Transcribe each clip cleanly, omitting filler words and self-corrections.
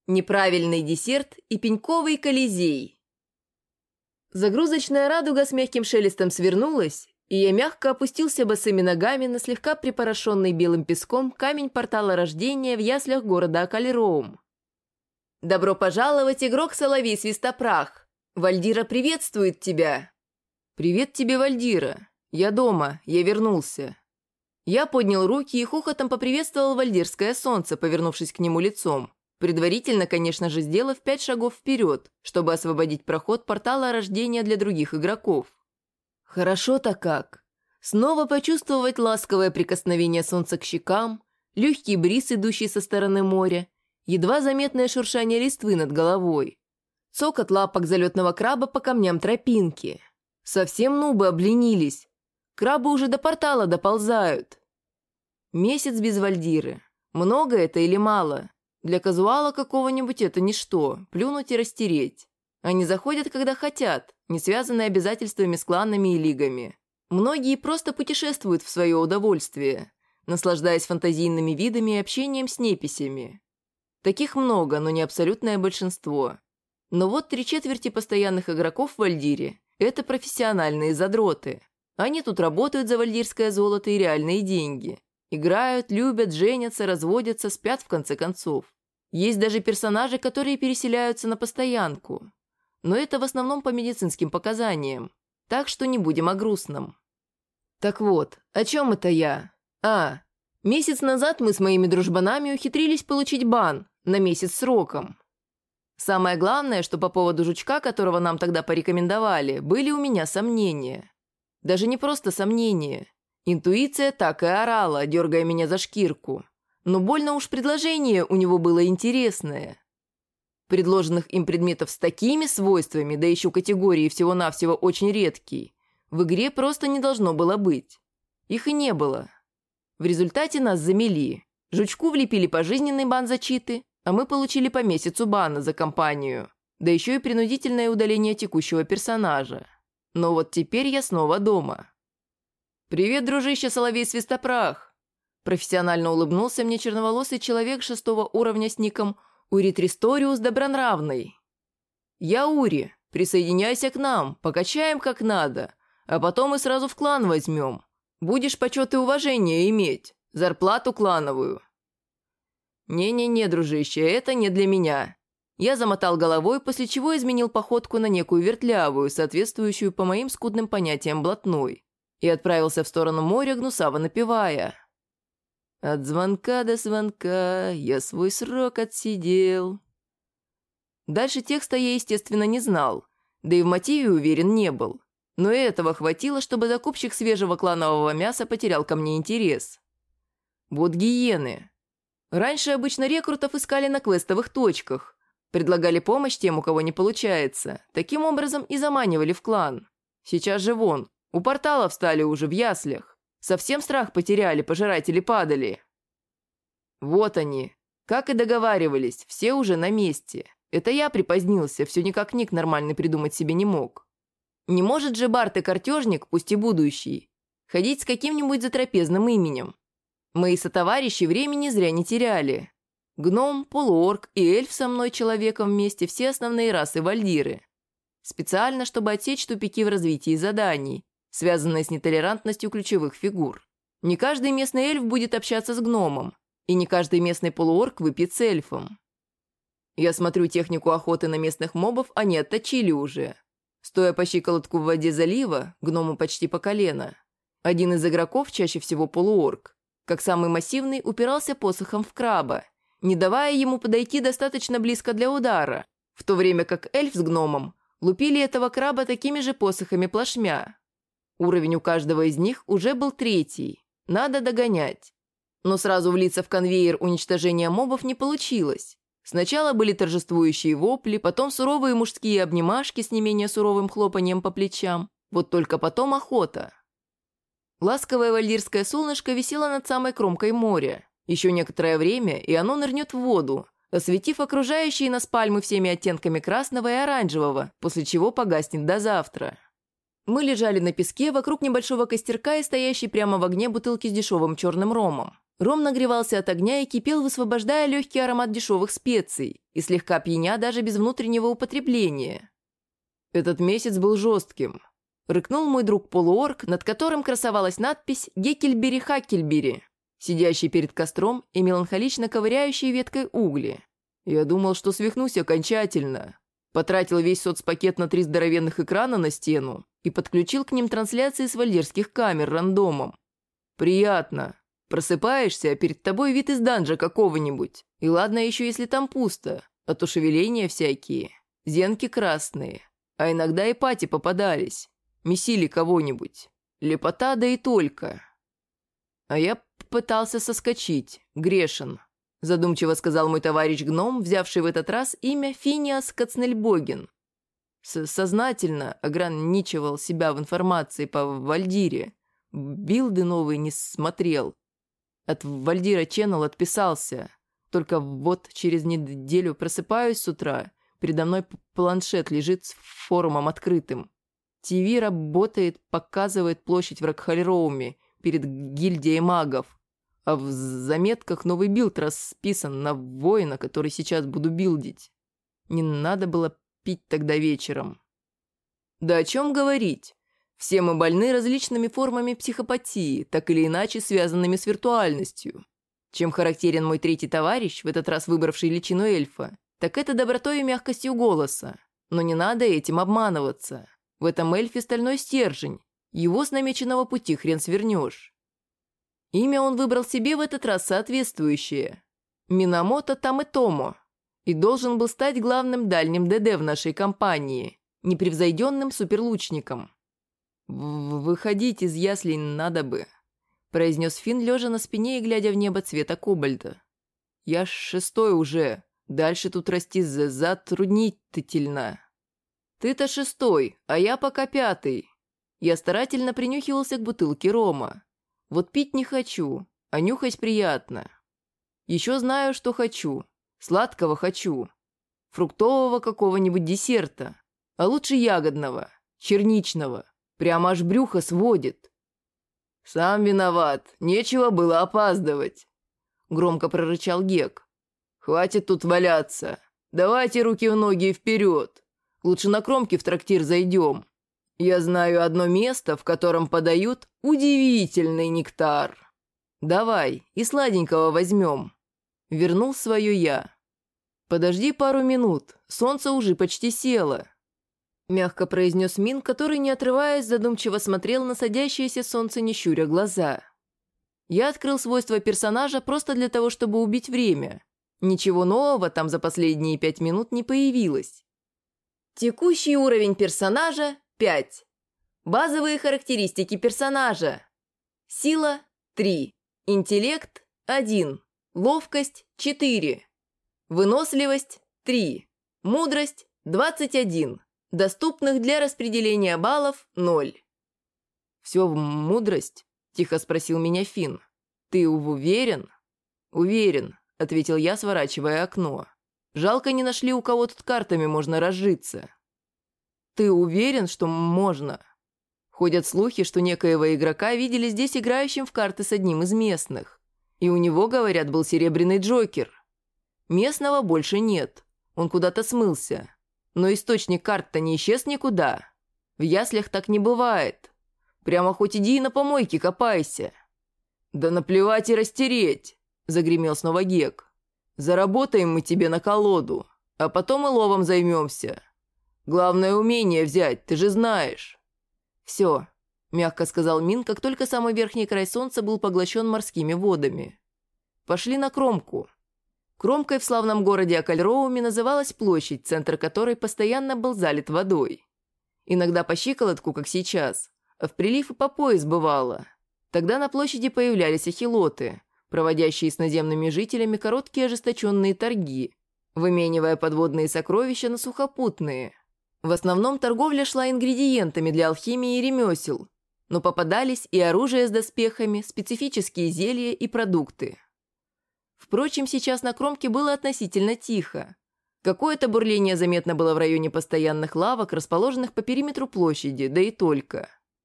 Неправильный десерт и пеньковый колизей. Загрузочная радуга с мягким шелестом свернулась, и я мягко опустился босыми ногами на слегка припорошенный белым песком камень портала рождения в яслях города Акалероум. «Добро пожаловать, игрок Соловей Свистопрах! Вальдира приветствует тебя!» «Привет тебе, Вальдира! Я дома, я вернулся!» Я поднял руки и хохотом поприветствовал вальдирское солнце, повернувшись к нему лицом. Предварительно, конечно же, сделав 5 шагов вперед, чтобы освободить проход портала рождения для других игроков. Хорошо-то как. Снова почувствовать ласковое прикосновение солнца к щекам, легкий бриз, идущий со стороны моря, едва заметное шуршание листвы над головой, цокот лапок залетного краба по камням тропинки. Совсем нубы обленились. Крабы уже до портала доползают. Месяц без Вальдиры. Много это или мало? Для казуала какого-нибудь это ничто, плюнуть и растереть. Они заходят, когда хотят, не связанные обязательствами с кланами и лигами. Многие просто путешествуют в свое удовольствие, наслаждаясь фантазийными видами и общением с неписями. Таких много, но не абсолютное большинство. Но вот 3/4 постоянных игроков в Вальдире – это профессиональные задроты. Они тут работают за вальдирское золото и реальные деньги. Играют, любят, женятся, разводятся, спят в конце концов. Есть даже персонажи, которые переселяются на постоянку. Но это в основном по медицинским показаниям. Так что не будем о грустном. Так вот, о чем это я? Месяц назад мы с моими дружбанами ухитрились получить бан на месяц сроком. Самое главное, что по поводу жучка, которого нам тогда порекомендовали, были у меня сомнения. Даже не просто сомнения. Интуиция так и орала, дергая меня за шкирку. Но больно уж предложение у него было интересное. Предложенных им предметов с такими свойствами, да еще категории всего-навсего очень редкие, в игре просто не должно было быть. Их и не было. В результате нас замели. Жучку влепили пожизненный бан за читы, а мы получили по месяцу бана за компанию. Да еще и принудительное удаление текущего персонажа. Но вот теперь я снова дома. «Привет, дружище Соловей Свистопрах!» Профессионально улыбнулся мне черноволосый человек 6-го уровня с ником Ури Тристориус Добронравный. «Я Ури, присоединяйся к нам, покачаем как надо, а потом и сразу в клан возьмем. Будешь почет и уважение иметь, зарплату клановую». «Не-не-не, дружище, это не для меня». Я замотал головой, после чего изменил походку на некую вертлявую, соответствующую по моим скудным понятиям блатной, и отправился в сторону моря, гнусаво напевая. «От звонка до звонка я свой срок отсидел». Дальше текста я, естественно, не знал, да и в мотиве уверен не был. Но и этого хватило, чтобы закупщик свежего кланового мяса потерял ко мне интерес. Вот гиены. Раньше обычно рекрутов искали на квестовых точках, предлагали помощь тем, у кого не получается, таким образом и заманивали в клан. Сейчас же вон, у портала встали уже в яслях. Совсем страх потеряли, пожиратели падали. Вот они. Как и договаривались, все уже на месте. Это я припозднился, все никак ник нормальный придумать себе не мог. Не может же Барт и картежник, пусть и будущий, ходить с каким-нибудь затрапезным именем. Мои сотоварищи времени зря не теряли. Гном, полуорк и эльф со мной человеком вместе, все основные расы Вальдиры. Специально, чтобы отсечь тупики в развитии заданий, связанные с нетолерантностью ключевых фигур. Не каждый местный эльф будет общаться с гномом, и не каждый местный полуорк выпьет с эльфом. Я смотрю, технику охоты на местных мобов они отточили уже. Стоя по щиколотку в воде залива, гному почти по колено, один из игроков, чаще всего полуорк, как самый массивный, упирался посохом в краба, не давая ему подойти достаточно близко для удара, в то время как эльф с гномом лупили этого краба такими же посохами плашмя. Уровень у каждого из них уже был 3, надо догонять. Но сразу влиться в конвейер уничтожения мобов не получилось. Сначала были торжествующие вопли, потом суровые мужские обнимашки с не менее суровым хлопанием по плечам, вот только потом охота. Ласковое вальдирское солнышко висело над самой кромкой моря. Еще некоторое время, и оно нырнет в воду, осветив окружающие нас пальмы всеми оттенками красного и оранжевого, после чего погаснет до завтра. Мы лежали на песке вокруг небольшого костерка и стоящей прямо в огне бутылки с дешевым черным ромом. Ром нагревался от огня и кипел, высвобождая легкий аромат дешевых специй и слегка пьяня даже без внутреннего употребления. Этот месяц был жестким. Рыкнул мой друг-полуорк, над которым красовалась надпись «Геккельбери-Хаккельбери», сидящий перед костром и меланхолично ковыряющий веткой угли. Я думал, что свихнусь окончательно. Потратил весь соцпакет на 3 здоровенных экрана на стену и подключил к ним трансляции с вальдирских камер рандомом. Приятно. Просыпаешься, а перед тобой вид из данжа какого-нибудь. И ладно еще, если там пусто, а то шевеления всякие. Зенки красные. А иногда и пати попадались. Месили кого-нибудь. Лепота, да и только. А я пытался соскочить. Грешен. Задумчиво сказал мой товарищ-гном, взявший в этот раз имя Финиас Кацнельбоген. Сознательно ограничивал себя в информации по Вальдире. Билды новые не смотрел. От Вальдира Channel отписался. Только вот через неделю просыпаюсь с утра. Передо мной планшет лежит с форумом открытым. ТВ работает, показывает площадь в Рокхольроуме перед гильдией магов. А в заметках новый билд расписан на воина, который сейчас буду билдить. Не надо было пить тогда вечером. Да о чем говорить? Все мы больны различными формами психопатии, так или иначе связанными с виртуальностью. Чем характерен мой третий товарищ, в этот раз выбравший личину эльфа, так это добротой и мягкостью голоса. Но не надо этим обманываться. В этом эльфе стальной стержень. Его с намеченного пути хрен свернешь. Имя он выбрал себе в этот раз соответствующее. Минамото Тамэтомо. И должен был стать главным дальним ДД в нашей компании, непревзойденным суперлучником. «Выходить из яслей надо бы», – произнес Финн, лежа на спине и глядя в небо цвета кобальта. «Я 6-й уже. Дальше тут расти затруднительно». «Ты-то 6-й, а я пока 5-й». Я старательно принюхивался к бутылке рома. Вот пить не хочу, а нюхать приятно. Еще знаю, что хочу. Сладкого хочу. Фруктового какого-нибудь десерта. А лучше ягодного, черничного. Прямо аж брюхо сводит. «Сам виноват, нечего было опаздывать», — громко прорычал Гек. «Хватит тут валяться. Давайте руки в ноги и вперед. Лучше на кромке в трактир зайдем. Я знаю одно место, в котором подают удивительный нектар. Давай, и сладенького возьмем». Вернул свое я. «Подожди пару минут, солнце уже почти село», — мягко произнес Мин, который, не отрываясь, задумчиво смотрел на садящееся солнце, не щуря глаза. Я открыл свойства персонажа просто для того, чтобы убить время. Ничего нового там за последние 5 минут не появилось. Текущий уровень персонажа – 5. Базовые характеристики персонажа. Сила – 3. Интеллект – 1. Ловкость – 4. Выносливость – 3. Мудрость – 21. Доступных для распределения баллов – 0. «Все в мудрость?» – тихо спросил меня Финн. «Ты уверен?» «Уверен», – ответил я, сворачивая окно. «Жалко, не нашли, у кого тут картами можно разжиться». «Ты уверен, что можно?» Ходят слухи, что некоего игрока видели здесь играющим в карты с одним из местных. И у него, говорят, был серебряный Джокер. Местного больше нет. Он куда-то смылся. Но источник карт-то не исчез никуда. В яслях так не бывает. Прямо хоть иди и на помойке копайся». «Да наплевать и растереть», — загремел снова Гек. «Заработаем мы тебе на колоду, а потом и ловом займемся. Главное умение взять, ты же знаешь». «Все», — мягко сказал Мин, как только самый верхний край солнца был поглощен морскими водами. «Пошли на кромку». Кромкой в славном городе Акальроуме называлась площадь, центр которой постоянно был залит водой. Иногда по щиколотку, как сейчас, а в прилив и по пояс бывало. Тогда на площади появлялись ахилоты, проводящие с наземными жителями короткие ожесточенные торги, выменивая подводные сокровища на сухопутные. В основном торговля шла ингредиентами для алхимии и ремесел, но попадались и оружие с доспехами, специфические зелья и продукты. Впрочем, сейчас на кромке было относительно тихо. Какое-то бурление заметно было в районе постоянных лавок, расположенных по периметру площади, да и только.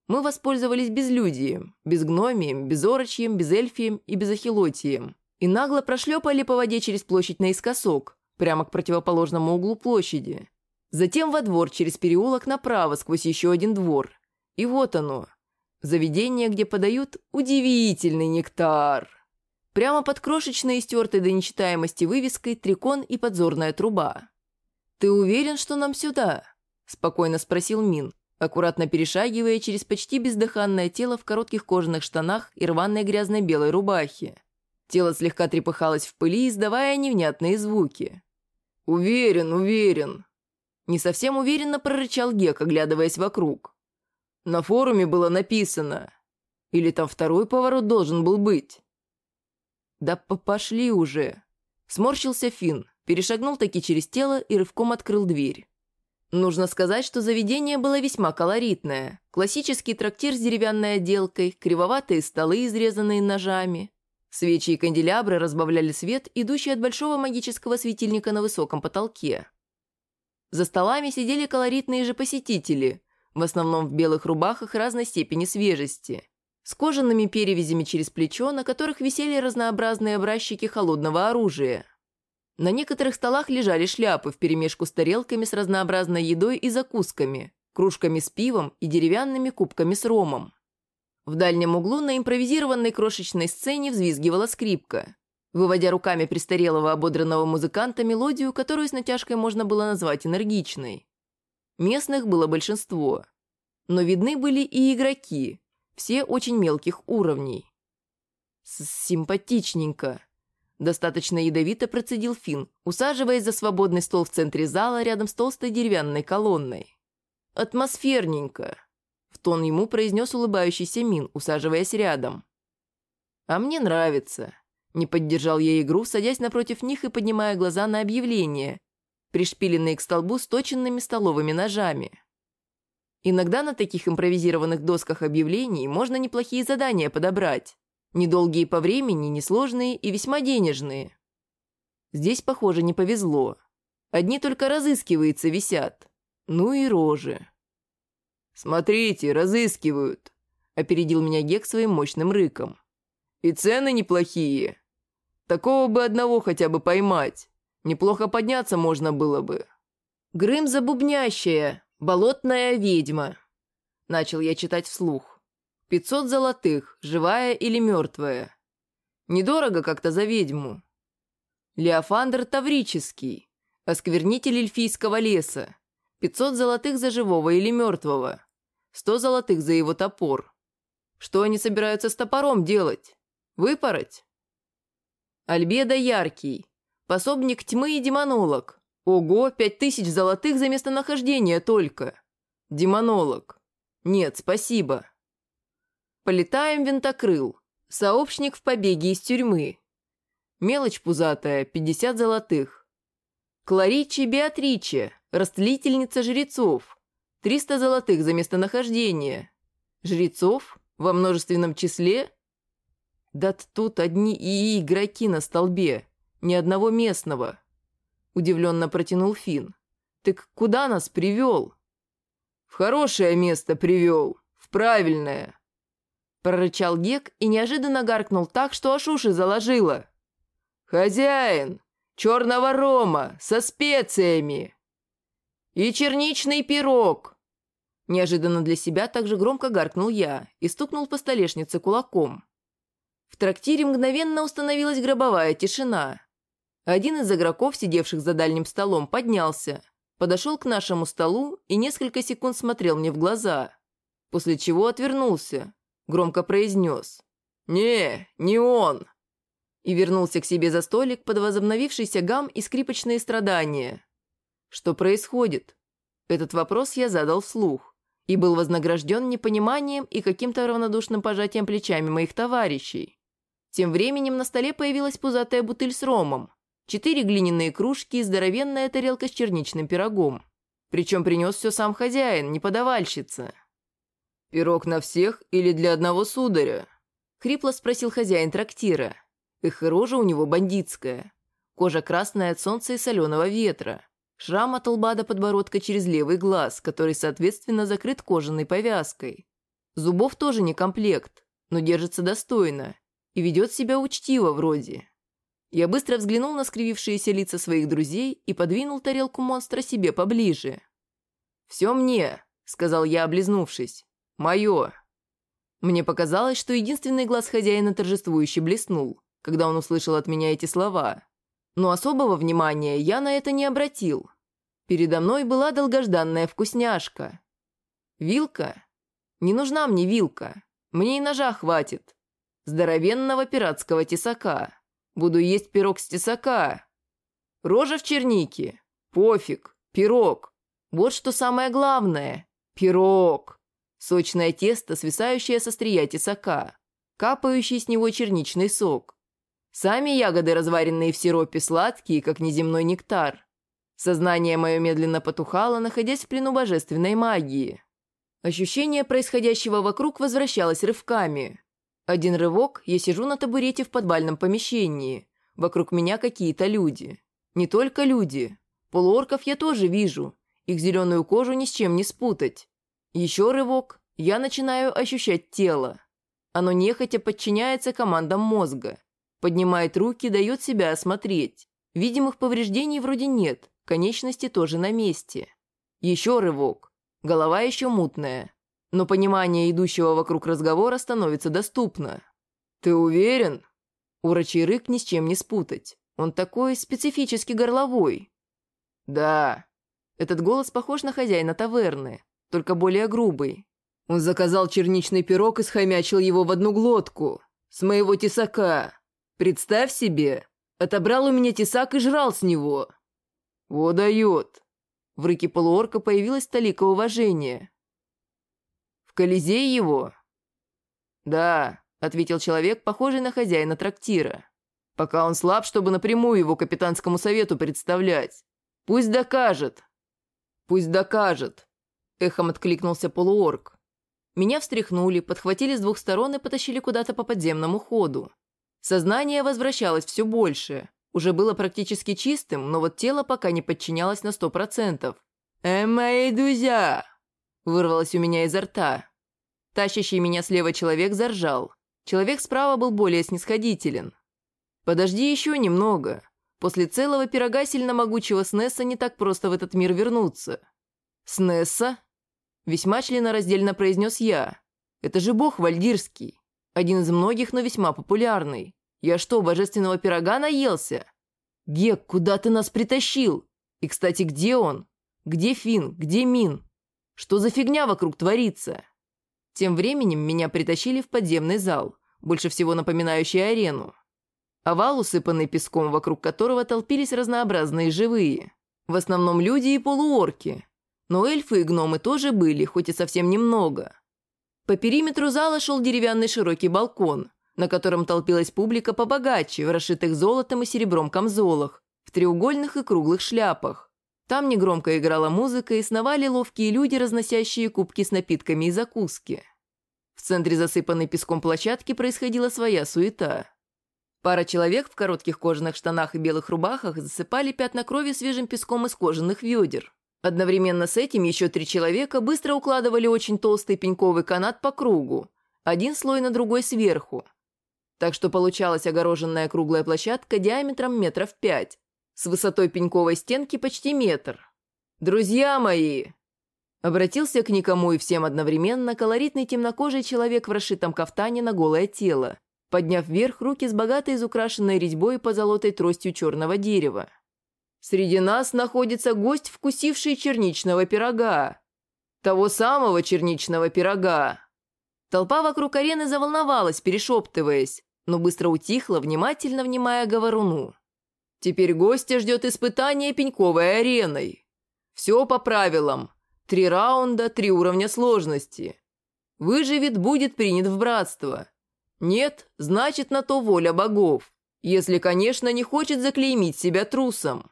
Мы воспользовались безлюдием, безгномием, безорочьем, безэльфием и безахилотием и нагло прошлепали по воде через площадь наискосок, прямо к противоположному углу площади. Затем во двор через переулок направо сквозь еще один двор. И вот оно, заведение, где подают удивительный нектар. Прямо под крошечной и стертой до нечитаемости вывеской «Трикон» и «Подзорная труба». «Ты уверен, что нам сюда?» – спокойно спросил Мин, аккуратно перешагивая через почти бездыханное тело в коротких кожаных штанах и рваной грязной белой рубахе. Тело слегка трепыхалось в пыли, издавая невнятные звуки. «Уверен, уверен!» Не совсем уверенно прорычал Гек, оглядываясь вокруг. «На форуме было написано. Или там второй поворот должен был быть?» «Да пошли уже!» Сморщился Финн, перешагнул таки через тело и рывком открыл дверь. Нужно сказать, что заведение было весьма колоритное. Классический трактир с деревянной отделкой, кривоватые столы, изрезанные ножами. Свечи и канделябры разбавляли свет, идущий от большого магического светильника на высоком потолке. За столами сидели колоритные же посетители, в основном в белых рубахах разной степени свежести, с кожаными перевязями через плечо, на которых висели разнообразные образчики холодного оружия. На некоторых столах лежали шляпы вперемешку с тарелками с разнообразной едой и закусками, кружками с пивом и деревянными кубками с ромом. В дальнем углу на импровизированной крошечной сцене взвизгивала скрипка, выводя руками престарелого ободранного музыканта мелодию, которую с натяжкой можно было назвать энергичной. Местных было большинство, но видны были и игроки, все очень мелких уровней. «Симпатичненько», – достаточно ядовито процедил Финн, усаживаясь за свободный стол в центре зала рядом с толстой деревянной колонной. «Атмосферненько», – в тон ему произнес улыбающийся Мин, усаживаясь рядом. «А мне нравится», – не поддержал я игру, садясь напротив них и поднимая глаза на объявления, пришпиленные к столбу сточенными столовыми ножами. Иногда на таких импровизированных досках объявлений можно неплохие задания подобрать. Недолгие по времени, несложные и весьма денежные. Здесь, похоже, не повезло. Одни только «разыскивается» висят. Ну и рожи. «Смотрите, разыскивают», — опередил меня Гек своим мощным рыком. «И цены неплохие. Такого бы одного хотя бы поймать. Неплохо подняться можно было бы». «Грым забубнящая, болотная ведьма», — начал я читать вслух. 500 золотых, живая или мертвая. Недорого как-то за ведьму. Леофандр Таврический, осквернитель эльфийского леса. 500 золотых за живого или мертвого. 100 золотых за его топор. Что они собираются с топором делать? Выпороть? Альбедо Яркий, пособник тьмы и демонолог. Ого, 5000 золотых за местонахождение только. Демонолог. Нет, спасибо. Полетаем винтокрыл. Сообщник в побеге из тюрьмы. Мелочь пузатая, 50 золотых. Кларичи Беатриче, растлительница жрецов. 300 золотых за местонахождение. Жрецов? Во множественном числе? Да тут одни и игроки на столбе. Ни одного местного. Удивленно протянул Финн. Ты куда нас привел? В хорошее место привел. В правильное. Прорычал Гек и неожиданно гаркнул так, что аж уши заложило. «Хозяин! Черного рома! Со специями! И черничный пирог!» Неожиданно для себя также громко гаркнул я и стукнул по столешнице кулаком. В трактире мгновенно установилась гробовая тишина. Один из игроков, сидевших за дальним столом, поднялся, подошел к нашему столу и несколько секунд смотрел мне в глаза, после чего отвернулся. Громко произнес не он!» и вернулся к себе за столик под возобновившийся гам и скрипочные страдания. Что происходит? Этот вопрос я задал вслух и был вознагражден непониманием и каким-то равнодушным пожатием плечами моих товарищей. Тем временем на столе появилась пузатая бутыль с ромом, 4 глиняные кружки и здоровенная тарелка с черничным пирогом. Причем принес все сам хозяин, не подавальщица. «Пирог на всех или для одного сударя?» — хрипло спросил хозяин трактира. Эх, рожа у него бандитская. Кожа красная от солнца и соленого ветра. Шрам от лба до подбородка через левый глаз, который, соответственно, закрыт кожаной повязкой. Зубов тоже не комплект, но держится достойно и ведет себя учтиво вроде. Я быстро взглянул на скривившиеся лица своих друзей и подвинул тарелку монстра себе поближе. «Все мне», — сказал я, облизнувшись. «Мое». Мне показалось, что единственный глаз хозяина торжествующе блеснул, когда он услышал от меня эти слова. Но особого внимания я на это не обратил. Передо мной была долгожданная вкусняшка. Вилка? Не нужна мне вилка. Мне и ножа хватит. Здоровенного пиратского тесака. Буду есть пирог с тесака. Рожа в чернике? Пофиг. Пирог. Вот что самое главное. Пирог. Сочное тесто, свисающее со острия тесака. Капающий с него черничный сок. Сами ягоды, разваренные в сиропе, сладкие, как неземной нектар. Сознание мое медленно потухало, находясь в плену божественной магии. Ощущение происходящего вокруг возвращалось рывками. Один рывок, я сижу на табурете в подвальном помещении. Вокруг меня какие-то люди. Не только люди. Полуорков я тоже вижу. Их зеленую кожу ни с чем не спутать. Еще рывок, я начинаю ощущать тело. Оно нехотя подчиняется командам мозга. Поднимает руки, дает себя осмотреть. Видимых повреждений вроде нет, конечности тоже на месте. Еще рывок. Голова еще мутная. Но понимание идущего вокруг разговора становится доступно. «Ты уверен?» Урочий рык ни с чем не спутать. Он такой специфически горловой. «Да». Этот голос похож на хозяина таверны, только более грубый. Он заказал черничный пирог и схомячил его в одну глотку. С моего тесака. Представь себе, отобрал у меня тесак и жрал с него. Во дает. В рыке полуорка появилась толика уважения. В Колизей его? Да, ответил человек, похожий на хозяина трактира. Пока он слаб, чтобы напрямую его капитанскому совету представлять. Пусть докажет. Пусть докажет. Эхом откликнулся полуорк. Меня встряхнули, подхватили с двух сторон и потащили куда-то по подземному ходу. Сознание возвращалось все больше. Уже было практически чистым, но вот тело пока не подчинялось на 100%. «Мои друзья!» вырвалось у меня изо рта. Тащащий меня слева человек заржал. Человек справа был более снисходителен. «Подожди еще немного. После целого пирога сильно могучего Снесса не так просто в этот мир вернуться». «Снесса?» Весьма членораздельно произнес я. «Это же бог вальдирский. Один из многих, но весьма популярный. Я что, божественного пирога наелся? Гек, куда ты нас притащил? И, кстати, где он? Где Финн? Где Мин? Что за фигня вокруг творится?» Тем временем меня притащили в подземный зал, больше всего напоминающий арену. Овал, усыпанный песком, вокруг которого толпились разнообразные живые. В основном люди и полуорки. Но эльфы и гномы тоже были, хоть и совсем немного. По периметру зала шел деревянный широкий балкон, на котором толпилась публика побогаче, в расшитых золотом и серебром камзолах, в треугольных и круглых шляпах. Там негромко играла музыка и сновали ловкие люди, разносящие кубки с напитками и закуски. В центре засыпанной песком площадки происходила своя суета. Пара человек в коротких кожаных штанах и белых рубахах засыпали пятна крови свежим песком из кожаных ведер. Одновременно с этим еще 3 человека быстро укладывали очень толстый пеньковый канат по кругу, один слой на другой сверху. Так что получалась огороженная круглая площадка диаметром 5 метров, с высотой пеньковой стенки почти метр. «Друзья мои!» Обратился к никому и всем одновременно колоритный темнокожий человек в расшитом кафтане на голое тело, подняв вверх руки с богатой изукрашенной резьбой по золотой тростью черного дерева. «Среди нас находится гость, вкусивший черничного пирога. Того самого черничного пирога!» Толпа вокруг арены заволновалась, перешептываясь, но быстро утихла, внимательно внимая говоруну. «Теперь гостя ждет испытание пеньковой ареной. Все по правилам. 3 раунда, 3 уровня сложности. Выживет, будет принят в братство. Нет, значит, на то воля богов. Если, конечно, не хочет заклеймить себя трусом.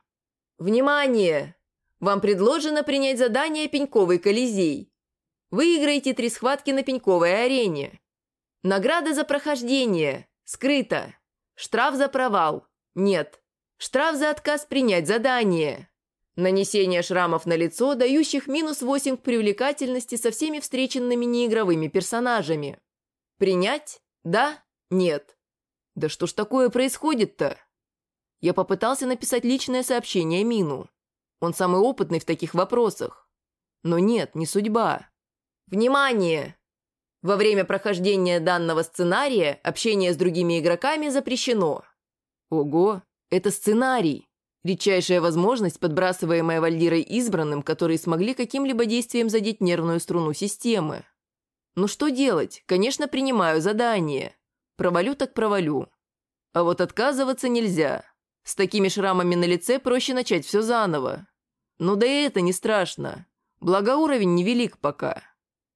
Внимание! Вам предложено принять задание «Пеньковый Колизей». Выиграете 3 схватки на пеньковой арене. Награда за прохождение. Скрыто. Штраф за провал. Нет. Штраф за отказ принять задание. Нанесение шрамов на лицо, дающих -8 к привлекательности со всеми встреченными неигровыми персонажами. Принять? Да? Нет. Да что ж такое происходит-то? Я попытался написать личное сообщение Мину. Он самый опытный в таких вопросах. Но нет, не судьба. Внимание! Во время прохождения данного сценария общение с другими игроками запрещено. Ого, это сценарий. Редчайшая возможность, подбрасываемая Вальдирой избранным, которые смогли каким-либо действием задеть нервную струну системы. Ну что делать? Конечно, принимаю задание. Провалю так провалю. А вот отказываться нельзя. С такими шрамами на лице проще начать все заново. Ну да и это не страшно. Благо уровень невелик пока.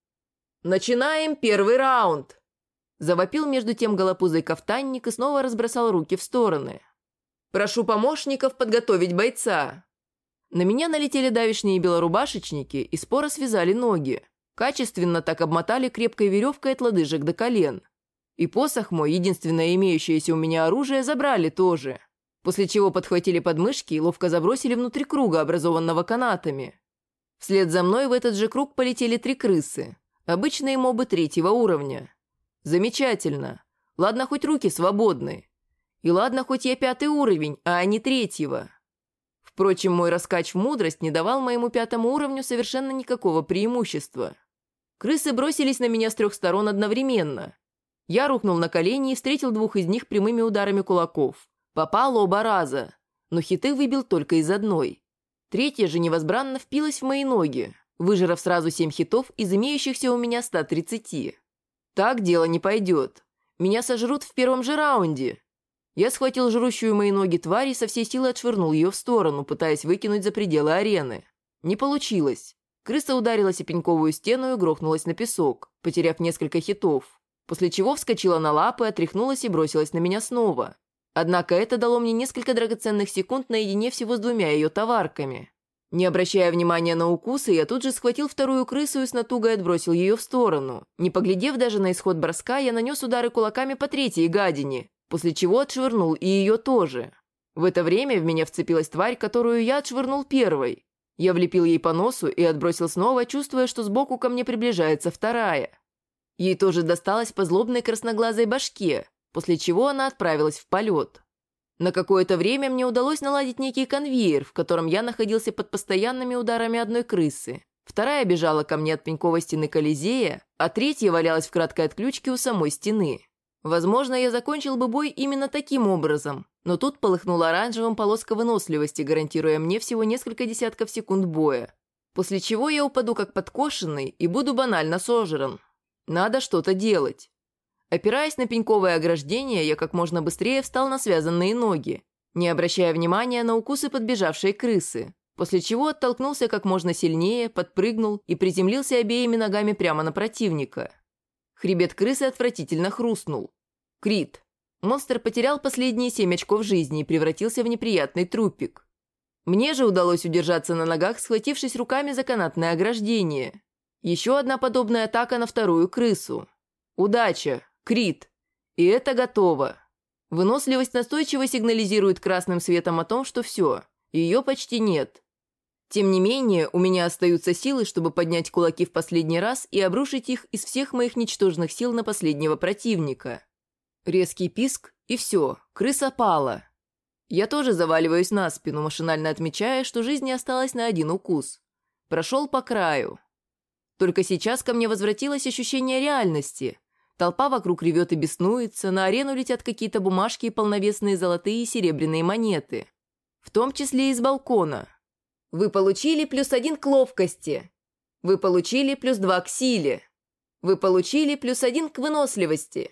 «Начинаем первый раунд!» Завопил между тем голопузый кафтанник и снова разбросал руки в стороны. «Прошу помощников подготовить бойца!» На меня налетели давишние белорубашечники и споро связали ноги. Качественно так обмотали крепкой веревкой от лодыжек до колен. И посох мой, единственное имеющееся у меня оружие, забрали тоже. После чего подхватили подмышки и ловко забросили внутрь круга, образованного канатами. Вслед за мной в этот же круг полетели 3 крысы. Обычные мобы 3-го уровня. Замечательно. Ладно, хоть руки свободны. И ладно, хоть я 5-й уровень, а не 3-го. Впрочем, мой раскач в мудрость не давал моему 5-му уровню совершенно никакого преимущества. Крысы бросились на меня с 3 сторон одновременно. Я рухнул на колени и встретил 2 из них прямыми ударами кулаков. Попал оба раза, но хиты выбил только из одной. 3-я же невозбранно впилась в мои ноги, выжрав сразу 7 хитов из имеющихся у меня 130. Так дело не пойдет. Меня сожрут в первом же раунде. Я схватил жрущую мои ноги тварь и со всей силы отшвырнул ее в сторону, пытаясь выкинуть за пределы арены. Не получилось. Крыса ударилась о пеньковую стену и грохнулась на песок, потеряв несколько хитов, после чего вскочила на лапы, отряхнулась и бросилась на меня снова. Однако это дало мне несколько драгоценных секунд наедине всего с 2 ее товарками. Не обращая внимания на укусы, я тут же схватил 2-ю крысу и с натугой отбросил ее в сторону. Не поглядев даже на исход броска, я нанес удары кулаками по 3-й гадине, после чего отшвырнул и ее тоже. В это время в меня вцепилась тварь, которую я отшвырнул первой. Я влепил ей по носу и отбросил снова, чувствуя, что сбоку ко мне приближается 2-я. Ей тоже досталось по злобной красноглазой башке, после чего она отправилась в полет. На какое-то время мне удалось наладить некий конвейер, в котором я находился под постоянными ударами одной крысы. 2-я бежала ко мне от пеньковой стены Колизея, а 3-я валялась в краткой отключке у самой стены. Возможно, я закончил бы бой именно таким образом, но тут полыхнула оранжевым полоска выносливости, гарантируя мне всего несколько десятков секунд боя. После чего я упаду как подкошенный и буду банально сожран. Надо что-то делать. Опираясь на пеньковое ограждение, я как можно быстрее встал на связанные ноги, не обращая внимания на укусы подбежавшей крысы, после чего оттолкнулся как можно сильнее, подпрыгнул и приземлился обеими ногами прямо на противника. Хребет крысы отвратительно хрустнул. Крит. Монстр потерял последние 7 очков жизни и превратился в неприятный трупик. Мне же удалось удержаться на ногах, схватившись руками за канатное ограждение. Еще одна подобная атака на 2-ю крысу. Удача. Крит. И это готово. Выносливость настойчиво сигнализирует красным светом о том, что все, ее почти нет. Тем не менее, у меня остаются силы, чтобы поднять кулаки в последний раз и обрушить их из всех моих ничтожных сил на последнего противника. Резкий писк, и все, крыса пала. Я тоже заваливаюсь на спину, машинально отмечая, что жизни осталось на 1 укус. Прошел по краю. Только сейчас ко мне возвратилось ощущение реальности. Толпа вокруг ревет и беснуется, на арену летят какие-то бумажки и полновесные золотые и серебряные монеты. В том числе и с балкона. Вы получили +1 к ловкости. Вы получили +2 к силе. Вы получили +1 к выносливости.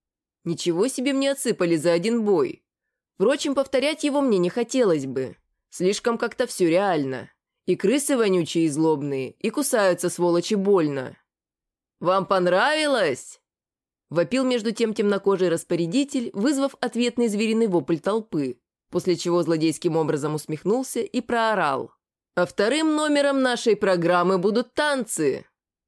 Ничего себе мне отсыпали за 1 бой. Впрочем, повторять его мне не хотелось бы. Слишком как-то все реально. И крысы вонючие и злобные, и кусаются сволочи больно. «Вам понравилось?» Вопил между тем темнокожий распорядитель, вызвав ответный звериный вопль толпы, после чего злодейским образом усмехнулся и проорал. «А 2-м номером нашей программы будут танцы!»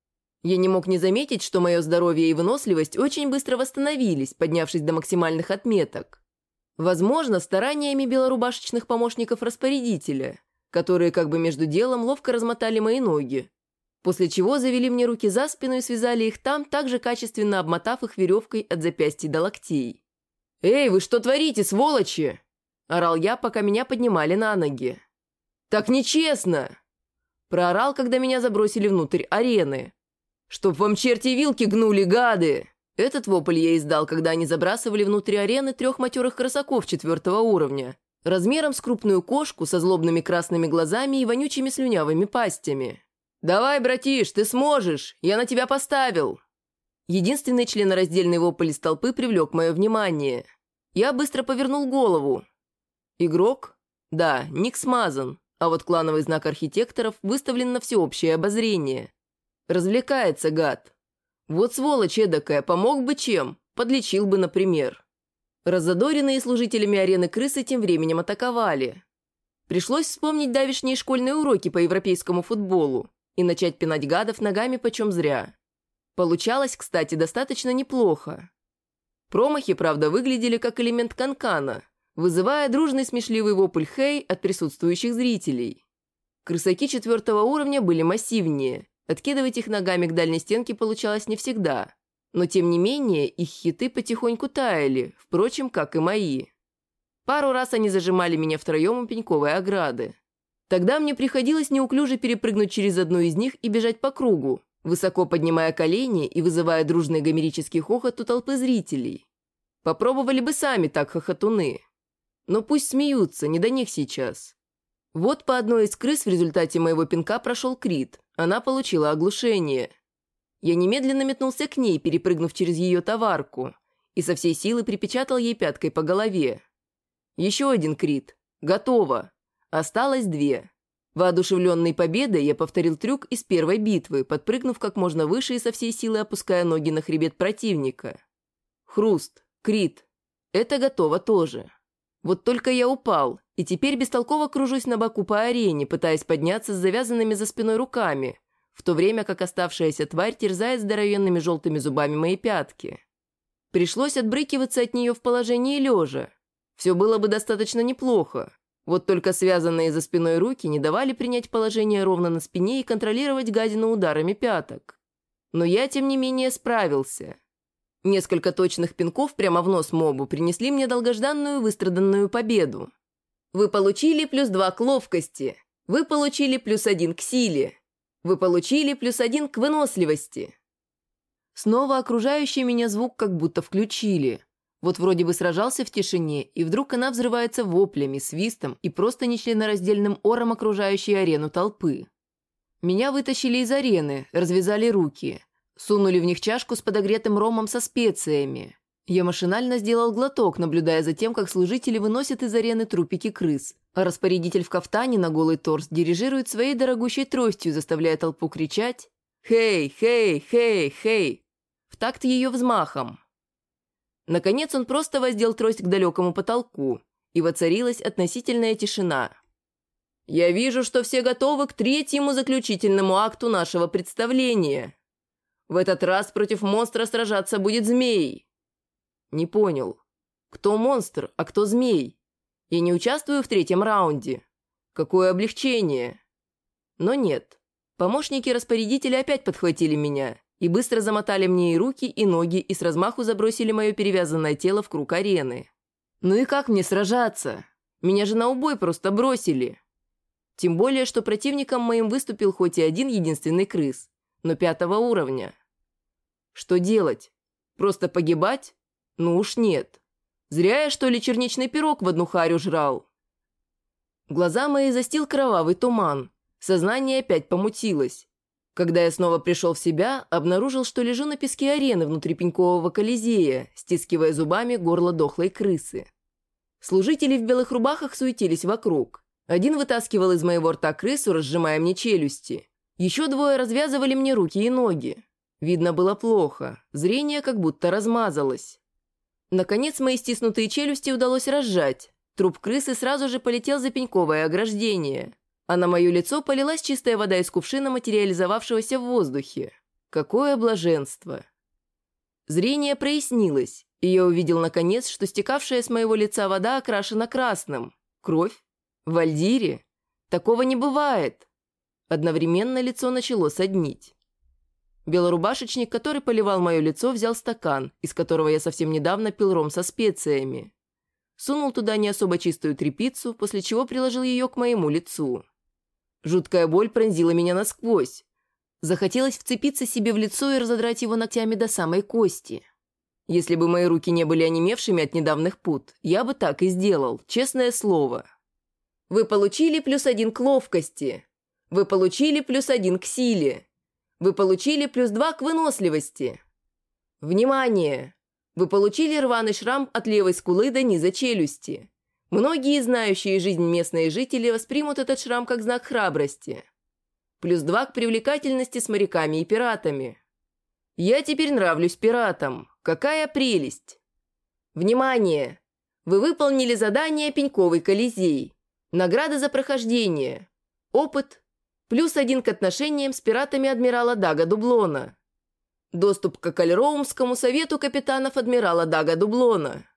Я не мог не заметить, что мое здоровье и выносливость очень быстро восстановились, поднявшись до максимальных отметок. Возможно, стараниями белорубашечных помощников распорядителя, которые как бы между делом ловко размотали мои ноги, после чего завели мне руки за спину и связали их там, также качественно обмотав их веревкой от запястья до локтей. «Эй, вы что творите, сволочи?» – орал я, пока меня поднимали на ноги. «Так нечестно!» – проорал, когда меня забросили внутрь арены. «Чтоб вам черти вилки гнули, гады!» Этот вопль я издал, когда они забрасывали внутрь арены 3 матерых крысаков 4-го уровня, размером с крупную кошку со злобными красными глазами и вонючими слюнявыми пастями. «Давай, братиш, ты сможешь! Я на тебя поставил!» Единственный членораздельный вопль из толпы привлек мое внимание. Я быстро повернул голову. Игрок? Да, ник смазан, а вот клановый знак архитекторов выставлен на всеобщее обозрение. Развлекается, гад. Вот сволочь эдакая, помог бы чем, подлечил бы, например. Раззадоренные служителями арены крысы тем временем атаковали. Пришлось вспомнить давешние школьные уроки по европейскому футболу и начать пинать гадов ногами почем зря. Получалось, кстати, достаточно неплохо. Промахи, правда, выглядели как элемент канкана, вызывая дружный смешливый вопль «хей» от присутствующих зрителей. Крысаки 4-го уровня были массивнее, откидывать их ногами к дальней стенке получалось не всегда, но тем не менее их хиты потихоньку таяли, впрочем, как и мои. Пару раз они зажимали меня втроем у пеньковой ограды. Тогда мне приходилось неуклюже перепрыгнуть через одну из них и бежать по кругу, высоко поднимая колени и вызывая дружный гомерический хохот у толпы зрителей. Попробовали бы сами так хохотуны. Но пусть смеются, не до них сейчас. Вот по одной из крыс в результате моего пинка прошел крит. Она получила оглушение. Я немедленно метнулся к ней, перепрыгнув через ее товарку, и со всей силы припечатал ей пяткой по голове. Еще один крит. Готово. Осталось 2. Воодушевленной победой я повторил трюк из первой битвы, подпрыгнув как можно выше и со всей силы опуская ноги на хребет противника. Хруст. Крит. Это готово тоже. Вот только я упал, и теперь бестолково кружусь на боку по арене, пытаясь подняться с завязанными за спиной руками, в то время как оставшаяся тварь терзает здоровенными желтыми зубами мои пятки. Пришлось отбрыкиваться от нее в положении лежа. Все было бы достаточно неплохо. Вот только связанные за спиной руки не давали принять положение ровно на спине и контролировать гадину ударами пяток. Но я, тем не менее, справился. Несколько точных пинков прямо в нос мобу принесли мне долгожданную выстраданную победу. Вы получили +2 к ловкости. Вы получили +1 к силе. Вы получили +1 к выносливости. Снова окружающий меня звук как будто включили. Вот вроде бы сражался в тишине, и вдруг она взрывается воплями, свистом и просто нечленораздельным ором окружающей арену толпы. Меня вытащили из арены, развязали руки. Сунули в них чашку с подогретым ромом со специями. Я машинально сделал глоток, наблюдая за тем, как служители выносят из арены трупики крыс, а распорядитель в кафтане на голый торс дирижирует своей дорогущей тростью, заставляя толпу кричать «Хей, хей, хей, хей!» в такт ее взмахом. Наконец он просто воздел трость к далекому потолку, и воцарилась относительная тишина. «Я вижу, что все готовы к 3-му заключительному акту нашего представления. В этот раз против монстра сражаться будет змей». Не понял. Кто монстр, а кто змей? Я не участвую в 3-м раунде. Какое облегчение. Но нет. Помощники распорядителя опять подхватили меня и быстро замотали мне и руки, и ноги, и с размаху забросили мое перевязанное тело в круг арены. Ну и как мне сражаться? Меня же на убой просто бросили. Тем более, что противником моим выступил хоть и один единственный крыс, но 5-го уровня. Что делать? Просто погибать? Ну уж нет. Зря я, что ли, черничный пирог в одну харю жрал. Глаза мои застил кровавый туман. Сознание опять помутилось. Когда я снова пришел в себя, обнаружил, что лежу на песке арены внутри пенькового колизея, стискивая зубами горло дохлой крысы. Служители в белых рубахах суетились вокруг. Один вытаскивал из моего рта крысу, разжимая мне челюсти. Еще 2 развязывали мне руки и ноги. Видно было плохо, зрение как будто размазалось. Наконец мои стиснутые челюсти удалось разжать. Труп крысы сразу же полетел за пеньковое ограждение, а на мое лицо полилась чистая вода из кувшина, материализовавшегося в воздухе. Какое блаженство! Зрение прояснилось, и я увидел наконец, что стекавшая с моего лица вода окрашена красным. Кровь? В Альдире? Такого не бывает!» Одновременно лицо начало соднить. Белорубашечник, который поливал мое лицо, взял стакан, из которого я совсем недавно пил ром со специями. Сунул туда не особо чистую тряпицу, после чего приложил ее к моему лицу. Жуткая боль пронзила меня насквозь. Захотелось вцепиться себе в лицо и разодрать его ногтями до самой кости. Если бы мои руки не были онемевшими от недавних пут, я бы так и сделал, честное слово. Вы получили +1 к ловкости. Вы получили +1 к силе. Вы получили +2 к выносливости. Внимание! Вы получили рваный шрам от левой скулы до низа челюсти. Многие знающие жизнь местные жители воспримут этот шрам как знак храбрости. +2 к привлекательности с моряками и пиратами. Я теперь нравлюсь пиратам. Какая прелесть! Внимание! Вы выполнили задание «Пеньковый Колизей». Награда за прохождение. Опыт +1 к отношениям с пиратами адмирала Дага Дублона. Доступ к Акальроумскому совету капитанов адмирала Дага Дублона.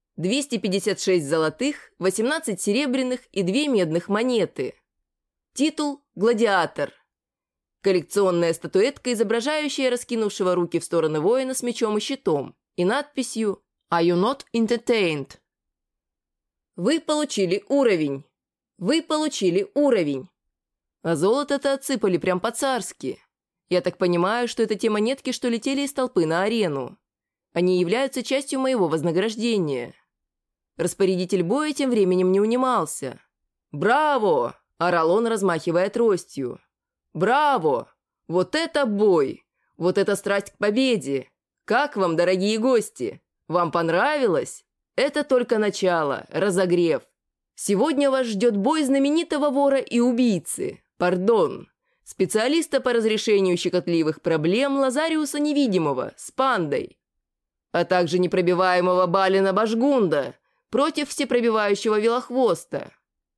256 золотых, 18 серебряных и 2 медных монеты. Титул «Гладиатор». Коллекционная статуэтка, изображающая раскинувшего руки в стороны воина с мечом и щитом, и надписью «Are you not entertained?» Вы получили уровень. Вы получили уровень. А золото-то отсыпали прям по-царски. Я так понимаю, что это те монетки, что летели из толпы на арену. Они являются частью моего вознаграждения. Распорядитель боя тем временем не унимался. «Браво!» – орал он, размахивая тростью. «Браво! Вот это бой! Вот это страсть к победе! Как вам, дорогие гости? Вам понравилось? Это только начало, разогрев. Сегодня вас ждет бой знаменитого вора и убийцы, специалиста по разрешению щекотливых проблем Лазариуса Невидимого с пандой, а также непробиваемого Балина Башгунда против всепробивающего Велохвоста».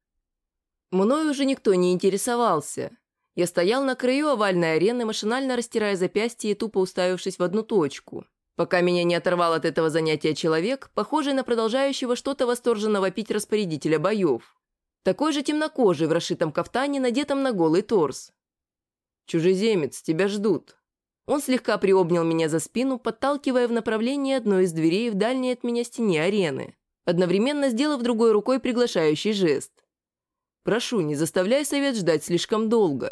Мною уже никто не интересовался. Я стоял на краю овальной арены, машинально растирая запястье и тупо уставившись в одну точку, пока меня не оторвал от этого занятия человек, похожий на продолжающего что-то восторженно вопить распорядителя боев. Такой же темнокожий в расшитом кафтане, надетом на голый торс. «Чужеземец, тебя ждут». Он слегка приобнял меня за спину, подталкивая в направлении одной из дверей в дальней от меня стене арены, одновременно сделав другой рукой приглашающий жест. «Прошу, не заставляй совет ждать слишком долго».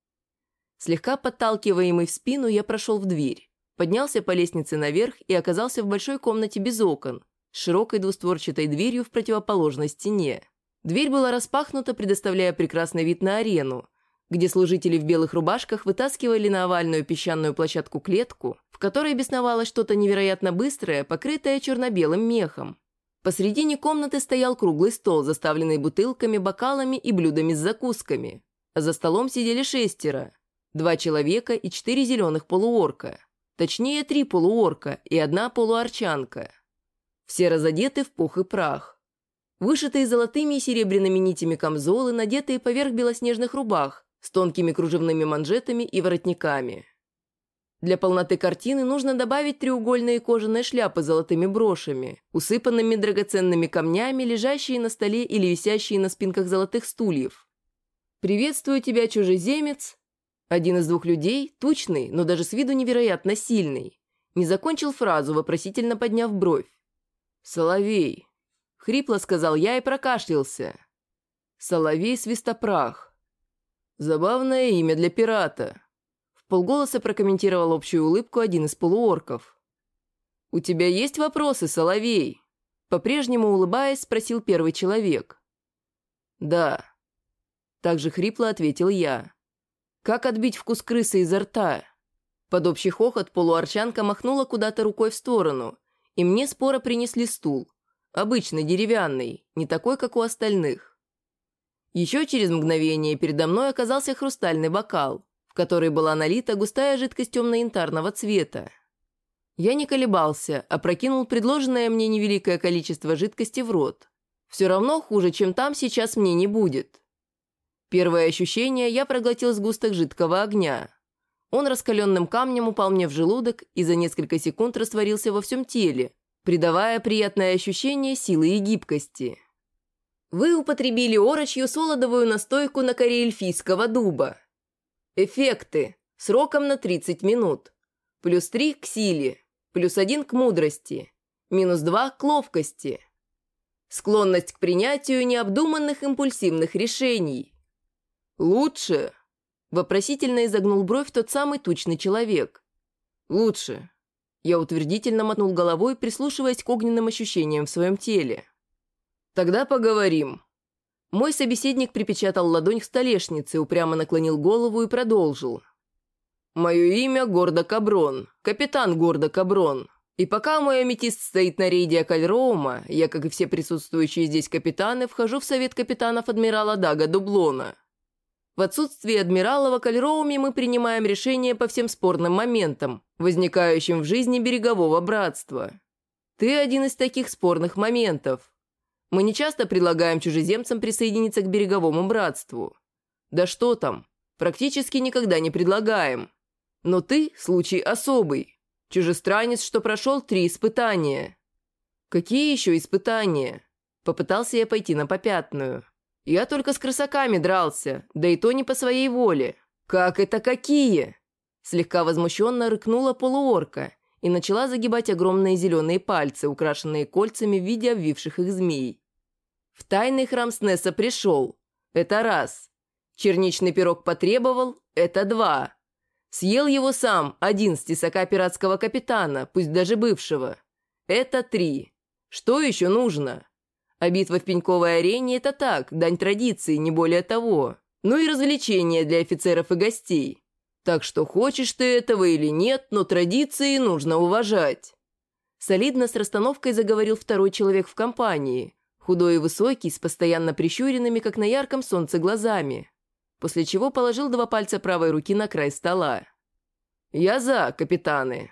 Слегка подталкиваемый в спину, я прошел в дверь, поднялся по лестнице наверх и оказался в большой комнате без окон, с широкой двустворчатой дверью в противоположной стене. Дверь была распахнута, предоставляя прекрасный вид на арену, где служители в белых рубашках вытаскивали на овальную песчаную площадку клетку, в которой бесновалось что-то невероятно быстрое, покрытое черно-белым мехом. Посредине комнаты стоял круглый стол, заставленный бутылками, бокалами и блюдами с закусками. А за столом сидели 6, 2 человека и 4 зеленых полуорка. Точнее, 3 полуорка и 1 полуорчанка. Все разодеты в пух и прах. Вышитые золотыми и серебряными нитями камзолы, надетые поверх белоснежных рубах, с тонкими кружевными манжетами и воротниками. Для полноты картины нужно добавить треугольные кожаные шляпы с золотыми брошами, усыпанными драгоценными камнями, лежащие на столе или висящие на спинках золотых стульев. «Приветствую тебя, чужеземец!» Один из 2 людей, тучный, но даже с виду невероятно сильный, не закончил фразу, вопросительно подняв бровь. «Соловей!» — хрипло сказал я и прокашлялся. «Соловей-свистопрах. Забавное имя для пирата». Вполголоса прокомментировал общую улыбку один из полуорков. «У тебя есть вопросы, Соловей?» По-прежнему улыбаясь, спросил первый человек. «Да». Также хрипло ответил я. «Как отбить вкус крысы изо рта?» Под общий хохот полуорчанка махнула куда-то рукой в сторону, и мне споро принесли стул. Обычный, деревянный, не такой, как у остальных. Еще через мгновение передо мной оказался хрустальный бокал, в который была налита густая жидкость темно-янтарного цвета. Я не колебался, а прокинул предложенное мне невеликое количество жидкости в рот. Все равно хуже, чем там, сейчас мне не будет. Первое ощущение я проглотил сгусток жидкого огня. Он раскаленным камнем упал мне в желудок и за несколько секунд растворился во всем теле, придавая приятное ощущение силы и гибкости. Вы употребили орочью солодовую настойку на коре эльфийского дуба. Эффекты. Сроком на 30 минут. +3 к силе. +1 к мудрости. -2 к ловкости. Склонность к принятию необдуманных импульсивных решений. «Лучше?» – вопросительно изогнул бровь тот самый тучный человек. «Лучше». Я утвердительно мотнул головой, прислушиваясь к огненным ощущениям в своем теле. «Тогда поговорим». Мой собеседник припечатал ладонь к столешнице, упрямо наклонил голову и продолжил. «Мое имя Гордо Каброн, капитан Гордо Каброн. И пока мой аметист стоит на рейде Акальроума, я, как и все присутствующие здесь капитаны, вхожу в совет капитанов адмирала Дага Дублона. В отсутствие адмирала в Акальроуме мы принимаем решения по всем спорным моментам, возникающим в жизни берегового братства. Ты один из таких спорных моментов. Мы не часто предлагаем чужеземцам присоединиться к береговому братству. Да что там, практически никогда не предлагаем. Но ты – случай особый. Чужестранец, что прошел 3 испытания». «Какие еще испытания?» Попытался я пойти на попятную. «Я только с крысаками дрался, да и то не по своей воле». «Как это какие?» Слегка возмущенно рыкнула полуорка и начала загибать огромные зеленые пальцы, украшенные кольцами в виде обвивших их змей. «В тайный храм Снесса пришел. Это раз. Черничный пирог потребовал. Это 2. Съел его сам, 1 с тесака пиратского капитана, пусть даже бывшего. Это 3. Что еще нужно? А битва в Пеньковой арене – это так, дань традиции, не более того. Ну и развлечения для офицеров и гостей. Так что хочешь ты этого или нет, но традиции нужно уважать». Солидно с расстановкой заговорил второй человек в компании, худой и высокий, с постоянно прищуренными, как на ярком солнце, глазами. После чего положил 2 пальца правой руки на край стола. «Я за, капитаны».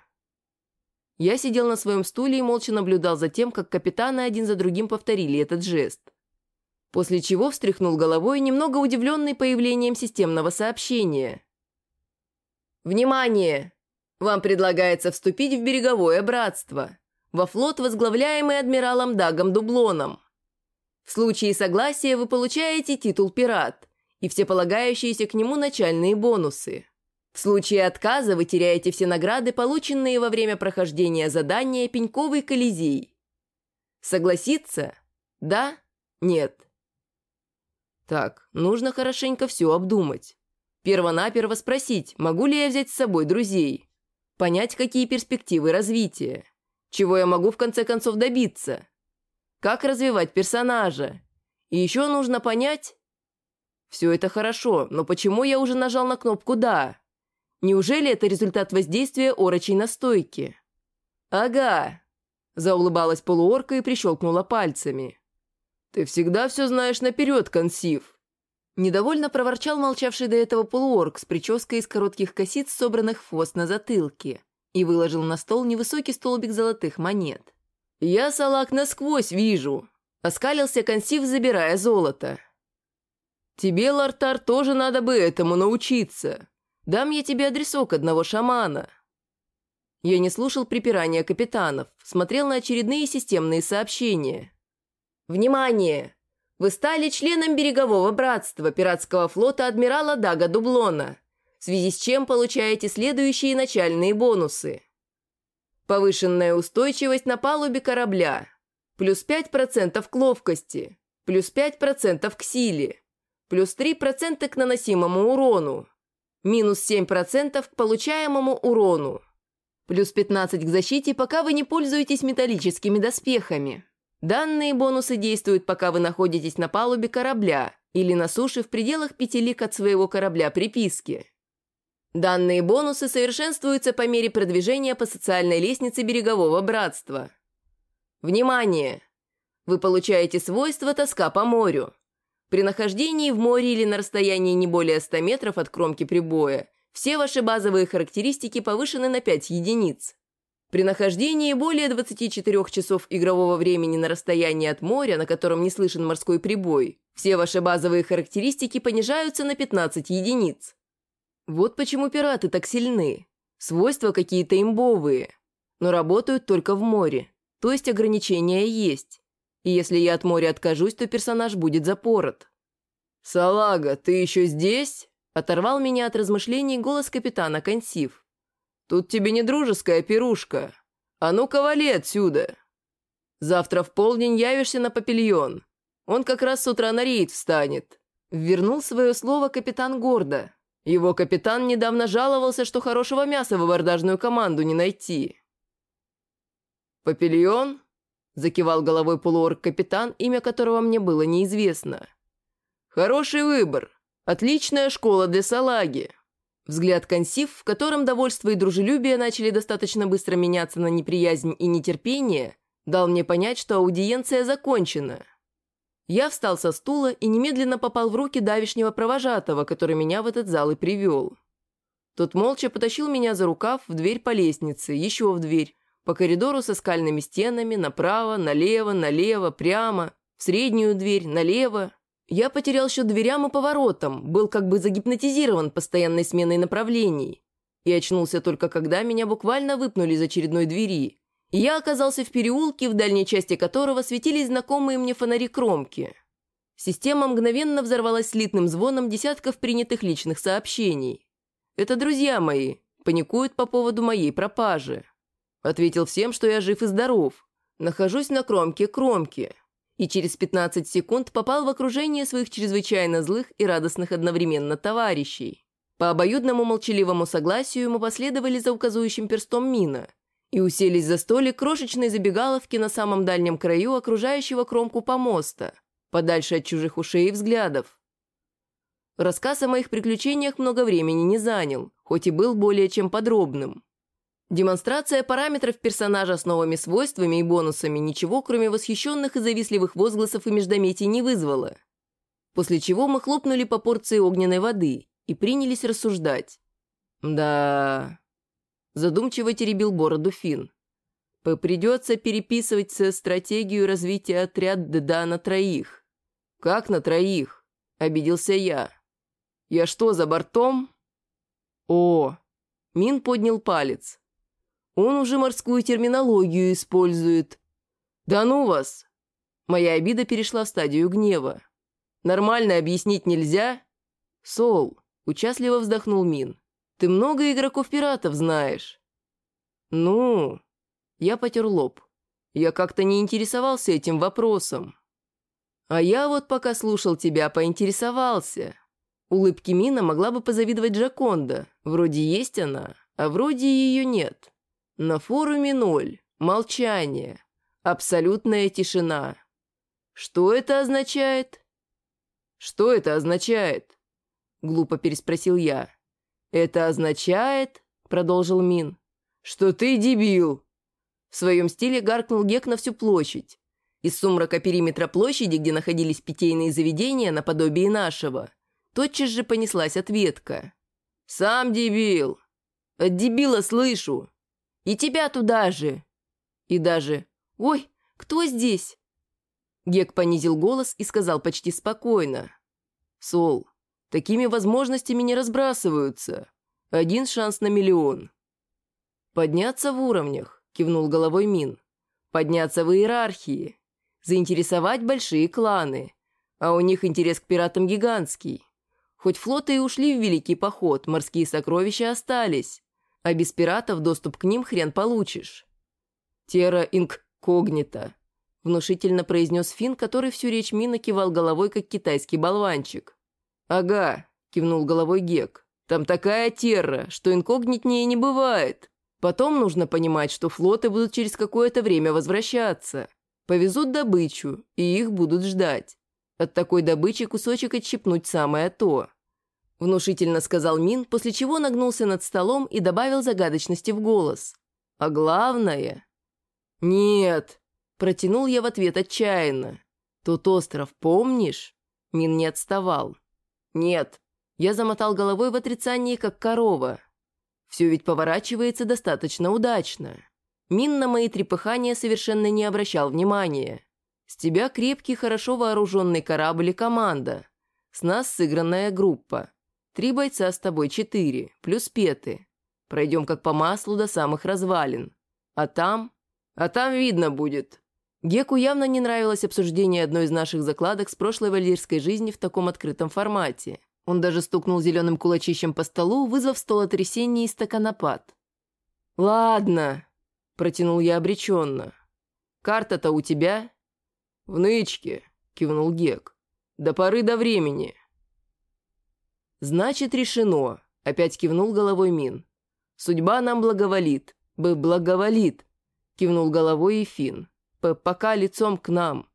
Я сидел на своем стуле и молча наблюдал за тем, как капитаны один за другим повторили этот жест. После чего встряхнул головой, немного удивленный появлением системного сообщения. «Внимание! Вам предлагается вступить в береговое братство, во флот, возглавляемый адмиралом Дагом Дублоном. В случае согласия вы получаете титул «Пират» и все полагающиеся к нему начальные бонусы. В случае отказа вы теряете все награды, полученные во время прохождения задания «Пеньковый Колизей». Согласиться? Да? Нет? Так, нужно хорошенько все обдумать. Первонаперво спросить, могу ли я взять с собой друзей. Понять, какие перспективы развития. Чего я могу в конце концов добиться. Как развивать персонажа. И еще нужно понять... Все это хорошо, но почему я уже нажал на кнопку «Да»? Неужели это результат воздействия орочей настойки? «Ага», – заулыбалась полуорка и прищелкнула пальцами. «Ты всегда все знаешь наперед, консив». Недовольно проворчал молчавший до этого полуорк с прической из коротких косиц, собранных в хвост на затылке, и выложил на стол невысокий столбик золотых монет. «Я, салак, насквозь вижу», – оскалился консив, забирая золото. «Тебе, Лартар, тоже надо бы этому научиться. Дам я тебе адресок одного шамана». Я не слушал припирания капитанов, смотрел на очередные системные сообщения. «Внимание! Вы стали членом берегового братства пиратского флота адмирала Дага Дублона, в связи с чем получаете следующие начальные бонусы. Повышенная устойчивость на палубе корабля, +5% к ловкости, +5% к силе, +3% к наносимому урону, -7% к получаемому урону, +15 к защите, пока вы не пользуетесь металлическими доспехами. Данные бонусы действуют, пока вы находитесь на палубе корабля или на суше в пределах 5 лиг от своего корабля приписки. Данные бонусы совершенствуются по мере продвижения по социальной лестнице берегового братства. Внимание! Вы получаете свойство «Тоска по морю». При нахождении в море или на расстоянии не более 100 метров от кромки прибоя все ваши базовые характеристики повышены на 5 единиц. При нахождении более 24 часов игрового времени на расстоянии от моря, на котором не слышен морской прибой, все ваши базовые характеристики понижаются на 15 единиц. Вот почему пираты так сильны. Свойства какие-то имбовые, но работают только в море, то есть ограничения есть. И если я от моря откажусь, то персонаж будет запорот. «Салага, ты еще здесь?» – оторвал меня от размышлений голос капитана Консив. «Тут тебе не дружеская пирушка. А ну-ка вали отсюда. Завтра в полдень явишься на Папильон. Он как раз с утра на рейд встанет». Вернул свое слово капитан гордо. Его капитан недавно жаловался, что хорошего мяса в абордажную команду не найти. «Папильон?» – закивал головой полуорг-капитан, имя которого мне было неизвестно. «Хороший выбор. Отличная школа для салаги». Взгляд Консив, в котором довольство и дружелюбие начали достаточно быстро меняться на неприязнь и нетерпение, дал мне понять, что аудиенция закончена. Я встал со стула и немедленно попал в руки давешнего провожатого, который меня в этот зал и привел. Тот молча потащил меня за рукав в дверь по лестнице, еще в дверь, по коридору со скальными стенами, направо, налево, налево, прямо, в среднюю дверь, налево. Я потерял счет дверям и поворотам, был как бы загипнотизирован постоянной сменой направлений. И очнулся только когда меня буквально выпнули из очередной двери. И я оказался в переулке, в дальней части которого светились знакомые мне фонари кромки. Система мгновенно взорвалась слитным звоном десятков принятых личных сообщений. «Это друзья мои, паникуют по поводу моей пропажи». Ответил всем, что я жив и здоров. Нахожусь на кромке кромки. И через 15 секунд попал в окружение своих чрезвычайно злых и радостных одновременно товарищей. По обоюдному молчаливому согласию мы последовали за указующим перстом Мина и уселись за столик крошечной забегаловки на самом дальнем краю окружающего кромку помоста, подальше от чужих ушей и взглядов. Рассказ о моих приключениях много времени не занял, хоть и был более чем подробным. Демонстрация параметров персонажа с новыми свойствами и бонусами ничего, кроме восхищенных и завистливых возгласов и междометий, не вызвала. После чего мы хлопнули по порции огненной воды и принялись рассуждать. «Да...» – задумчиво теребил бороду Финн. «Придется переписывать стратегию развития отряда ДДА на троих». «Как на троих?» – обиделся я. «Я что, за бортом?» «О!» – Мин поднял палец. «Он уже морскую терминологию использует». «Да ну вас!» Моя обида перешла в стадию гнева. «Нормально объяснить нельзя?» «Сол», — участливо вздохнул Мин, — «ты много игроков-пиратов знаешь». «Ну...» Я потер лоб. Я как-то не интересовался этим вопросом. «А я вот пока слушал тебя, поинтересовался». Улыбки Мина могла бы позавидовать Джаконда. Вроде есть она, а вроде ее нет. На форуме 0. Молчание. Абсолютная тишина. Что это означает? Что это означает? Глупо переспросил я. Это означает, продолжил Мин, что ты дебил. В своем стиле гаркнул Гек на всю площадь. Из сумрака периметра площади, где находились питейные заведения наподобие нашего, тотчас же понеслась ответка. «Сам дебил! От дебила слышу! И тебя туда же!» И даже «Ой, кто здесь?» Гек понизил голос и сказал почти спокойно. «Сол, такими возможностями не разбрасываются. 1 шанс на миллион». «Подняться в уровнях», — кивнул головой Мин. «Подняться в иерархии. Заинтересовать большие кланы. А у них интерес к пиратам гигантский. Хоть флоты и ушли в великий поход, морские сокровища остались. А без пиратов доступ к ним хрен получишь». «Терра инкогнита», — внушительно произнес Финн, который всю речь Мина кивал головой, как китайский болванчик. «Ага», — кивнул головой Гек. «Там такая терра, что инкогнитнее не бывает. Потом нужно понимать, что флоты будут через какое-то время возвращаться. Повезут добычу, и их будут ждать. От такой добычи кусочек отщипнуть самое то», — внушительно сказал Мин, после чего нагнулся над столом и добавил загадочности в голос. «А главное...» «Нет», — протянул я в ответ отчаянно. «Тот остров помнишь?» Мин не отставал. «Нет», — я замотал головой в отрицании, как корова. «Все ведь поворачивается достаточно удачно». Мин на мои трепыхания совершенно не обращал внимания. «С тебя крепкий, хорошо вооруженный корабль и команда. С нас сыгранная группа. 3 бойца с тобой 4, плюс петы. Пройдем как по маслу до самых развалин. А там видно будет». Геку явно не нравилось обсуждение одной из наших закладок с прошлой валирской жизни в таком открытом формате. Он даже стукнул зеленым кулачищем по столу, вызвав столотрясение и стаканопад. «Ладно», – протянул я обреченно. «Карта-то у тебя?» «В нычке», – кивнул Гек. «До поры до времени». «Значит, решено», – опять кивнул головой Мин. «Судьба нам благоволит. Благоволит», – кивнул головой и Фин. «Пока лицом к нам».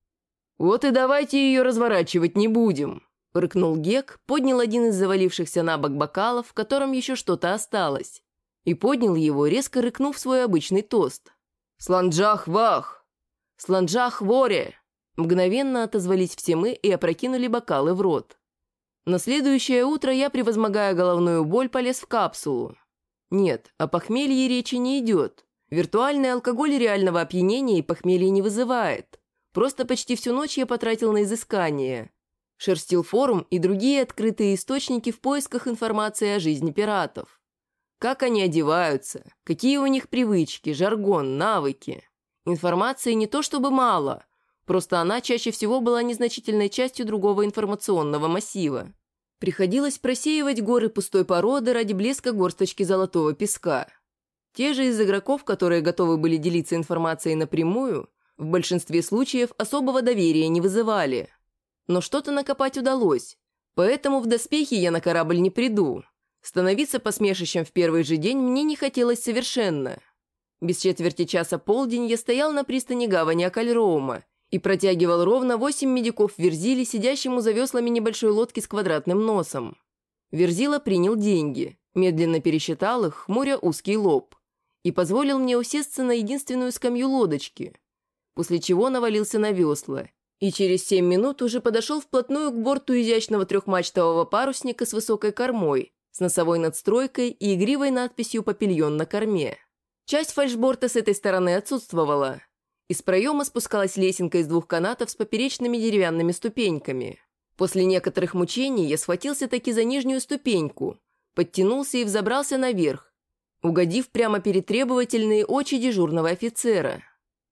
«Вот и давайте ее разворачивать не будем», – рыкнул Гек, поднял один из завалившихся на бок бокалов, в котором еще что-то осталось, и поднял его, резко рыкнув свой обычный тост. «Сланджах вах! Сланджах воре!» Мгновенно отозвались все мы и опрокинули бокалы в рот. На следующее утро я, превозмогая головную боль, полез в капсулу. Нет, о похмелье речи не идет. Виртуальный алкоголь реального опьянения и похмелья не вызывает. Просто почти всю ночь я потратил на изыскание. Шерстил форум и другие открытые источники в поисках информации о жизни пиратов. Как они одеваются, какие у них привычки, жаргон, навыки. Информации не то чтобы мало, просто она чаще всего была незначительной частью другого информационного массива. Приходилось просеивать горы пустой породы ради блеска горсточки золотого песка. Те же из игроков, которые готовы были делиться информацией напрямую, в большинстве случаев особого доверия не вызывали. Но что-то накопать удалось, поэтому в доспехи я на корабль не приду. Становиться посмешищем в первый же день мне не хотелось совершенно. Без четверти часа полдень я стоял на пристани гавани Акальроума и протягивал ровно 8 медиков Верзиле, сидящему за веслами небольшой лодки с квадратным носом. Верзила принял деньги, медленно пересчитал их, хмуря узкий лоб, и позволил мне усесться на единственную скамью лодочки, после чего навалился на весла, и через 7 минут уже подошел вплотную к борту изящного трехмачтового парусника с высокой кормой, с носовой надстройкой и игривой надписью «Папильон» на корме. Часть фальшборта с этой стороны отсутствовала. Из проема спускалась лесенка из 2 канатов с поперечными деревянными ступеньками. После некоторых мучений я схватился таки за нижнюю ступеньку, подтянулся и взобрался наверх, угодив прямо перед требовательные очи дежурного офицера.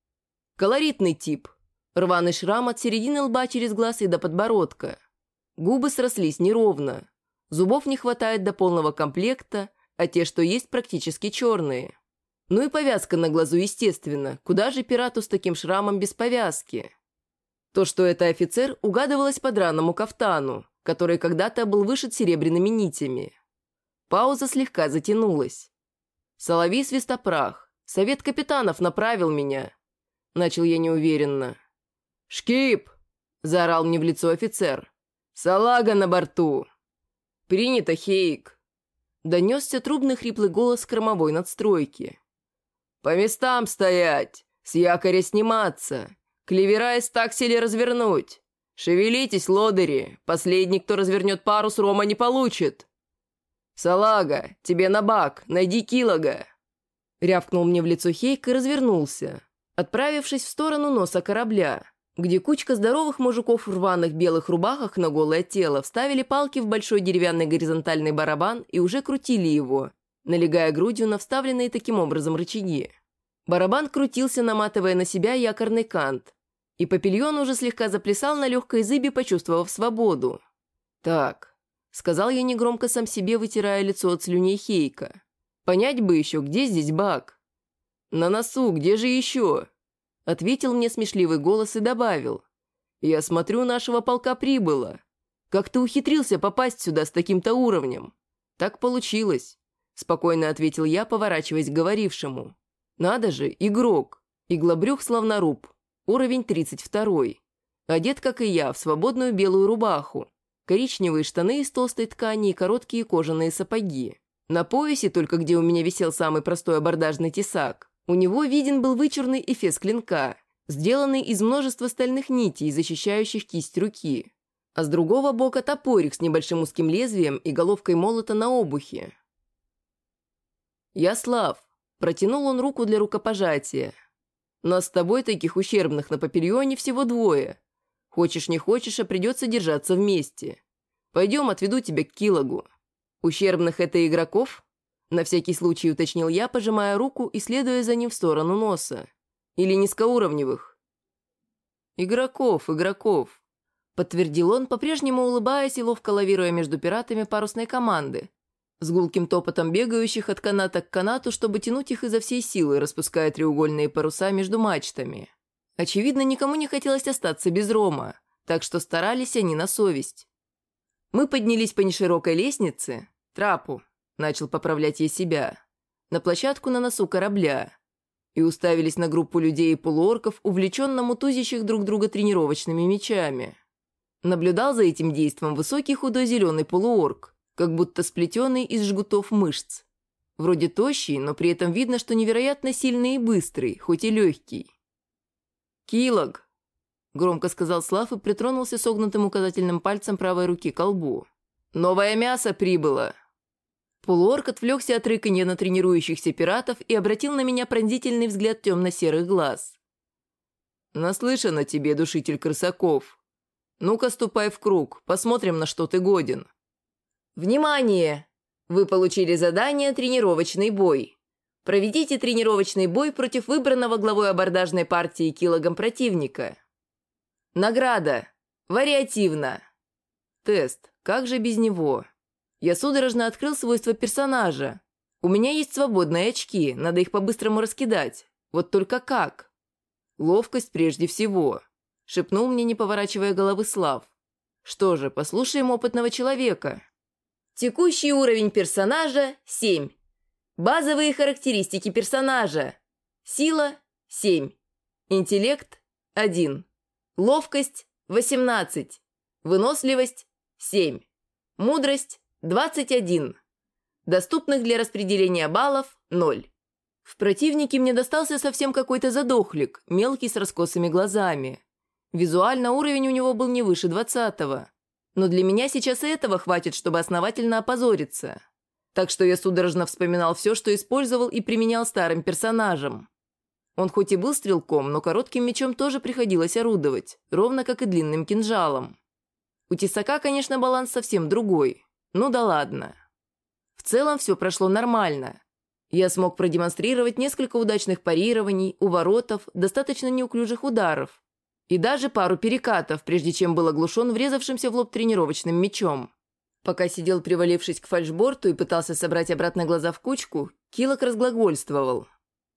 Колоритный тип. Рваный шрам от середины лба через глаз и до подбородка. Губы срослись неровно. Зубов не хватает до полного комплекта, а те, что есть, практически черные. Ну и повязка на глазу, естественно. Куда же пирату с таким шрамом без повязки? То, что это офицер, угадывалось по дранному кафтану, который когда-то был вышит серебряными нитями. Пауза слегка затянулась. «Соловей Свистопрах, совет капитанов направил меня», — начал я неуверенно. «Шкип!» — заорал мне в лицо офицер. «Салага на борту!» «Принято, Хейк!» — донесся трубный хриплый голос кормовой надстройки. «По местам стоять! С якоря сниматься! Клевера из таксели развернуть! Шевелитесь, лодыри! Последний, кто развернет парус, рома не получит!» «Салага, тебе на бак! Найди Килога!» Рявкнул мне в лицо Хейк и развернулся, отправившись в сторону носа корабля, где кучка здоровых мужиков в рваных белых рубахах на голое тело вставили палки в большой деревянный горизонтальный барабан и уже крутили его, налегая грудью на вставленные таким образом рычаги. Барабан крутился, наматывая на себя якорный кант, и папильон уже слегка заплясал на легкой зыбе, почувствовав свободу. «Так», — сказал я негромко сам себе, вытирая лицо от слюней Хейка, — «понять бы еще, где здесь бак?» «На носу, где же еще?» — ответил мне смешливый голос и добавил. «Я смотрю, нашего полка прибыло. Как ты ухитрился попасть сюда с таким-то уровнем?» «Так получилось», — спокойно ответил я, поворачиваясь к говорившему. «Надо же, игрок, иглобрюх славноруб, уровень 32. Одет, как и я, в свободную белую рубаху, коричневые штаны из толстой ткани и короткие кожаные сапоги. На поясе, только где у меня висел самый простой абордажный тесак, у него виден был вычурный эфес клинка, сделанный из множества стальных нитей, защищающих кисть руки, а с другого бока топорик с небольшим узким лезвием и головкой молота на обухе. «Я Слав», — протянул он руку для рукопожатия. «Нас с тобой, таких ущербных на Папильоне, всего 2. Хочешь не хочешь, а придется держаться вместе. Пойдем, отведу тебя к Килогу». «Ущербных — это игроков?» — на всякий случай уточнил я, пожимая руку и следуя за ним в сторону носа. «Или низкоуровневых? «Игроков, игроков», — подтвердил он, по-прежнему улыбаясь и ловко лавируя между пиратами парусной команды, с гулким топотом бегающих от каната к канату, чтобы тянуть их изо всей силы, распуская треугольные паруса между мачтами. Очевидно, никому не хотелось остаться без рома, так что старались они на совесть. Мы поднялись по неширокой лестнице, трапу, начал поправлять я себя, на площадку на носу корабля, и уставились на группу людей и полуорков, увлеченно мутузящих друг друга тренировочными мечами. Наблюдал за этим действом высокий худой зеленый полуорк, как будто сплетенный из жгутов мышц. Вроде тощий, но при этом видно, что невероятно сильный и быстрый, хоть и легкий. «Килог», — громко сказал Слав и притронулся согнутым указательным пальцем правой руки к колбу. «Новое мясо прибыло». Полуорк отвлекся от рыканья на тренирующихся пиратов и обратил на меня пронзительный взгляд темно-серых глаз. «Наслышано тебе, душитель крысаков. Ну-ка, ступай в круг, посмотрим, на что ты годен». «Внимание! Вы получили задание «Тренировочный бой». Проведите тренировочный бой против выбранного главой абордажной партии Килогом противника. Награда. Вариативно. Тест. Как же без него? Я судорожно открыл свойства персонажа. У меня есть свободные очки, надо их по-быстрому раскидать. Вот только как? Ловкость прежде всего, шепнул мне, не поворачивая головы, Слав. Что же, послушаем опытного человека. Текущий уровень персонажа – 7. Базовые характеристики персонажа. Сила – 7. Интеллект – 1. Ловкость – 18. Выносливость – 7. Мудрость – 21. Доступных для распределения баллов – 0. В противнике мне достался совсем какой-то задохлик, мелкий с раскосыми глазами. Визуально уровень у него был не выше 20-го. Но для меня сейчас и этого хватит, чтобы основательно опозориться. Так что я судорожно вспоминал все, что использовал и применял старым персонажем. Он хоть и был стрелком, но коротким мечом тоже приходилось орудовать, ровно как и длинным кинжалом. У тесака, конечно, баланс совсем другой. Ну да ладно. В целом все прошло нормально. Я смог продемонстрировать несколько удачных парирований, уворотов, достаточно неуклюжих ударов. И даже пару перекатов, прежде чем был оглушен врезавшимся в лоб тренировочным мечом. Пока сидел, привалившись к фальшборту, и пытался собрать обратно глаза в кучку, Килок разглагольствовал.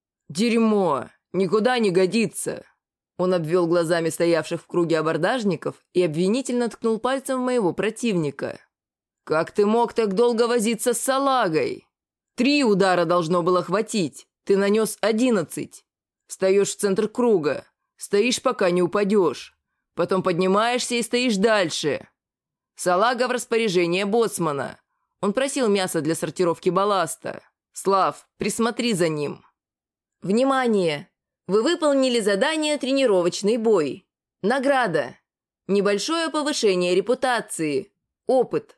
«Дерьмо! Никуда не годится!» Он обвел глазами стоявших в круге абордажников и обвинительно ткнул пальцем в моего противника. «Как ты мог так долго возиться с салагой? 3 удара должно было хватить, ты нанес 11. Встаешь в центр круга. Стоишь, пока не упадешь. Потом поднимаешься и стоишь дальше. Салага в распоряжении боцмана. Он просил мясо для сортировки балласта. Слав, присмотри за ним». «Внимание! Вы выполнили задание «Тренировочный бой». Награда. Небольшое повышение репутации. Опыт.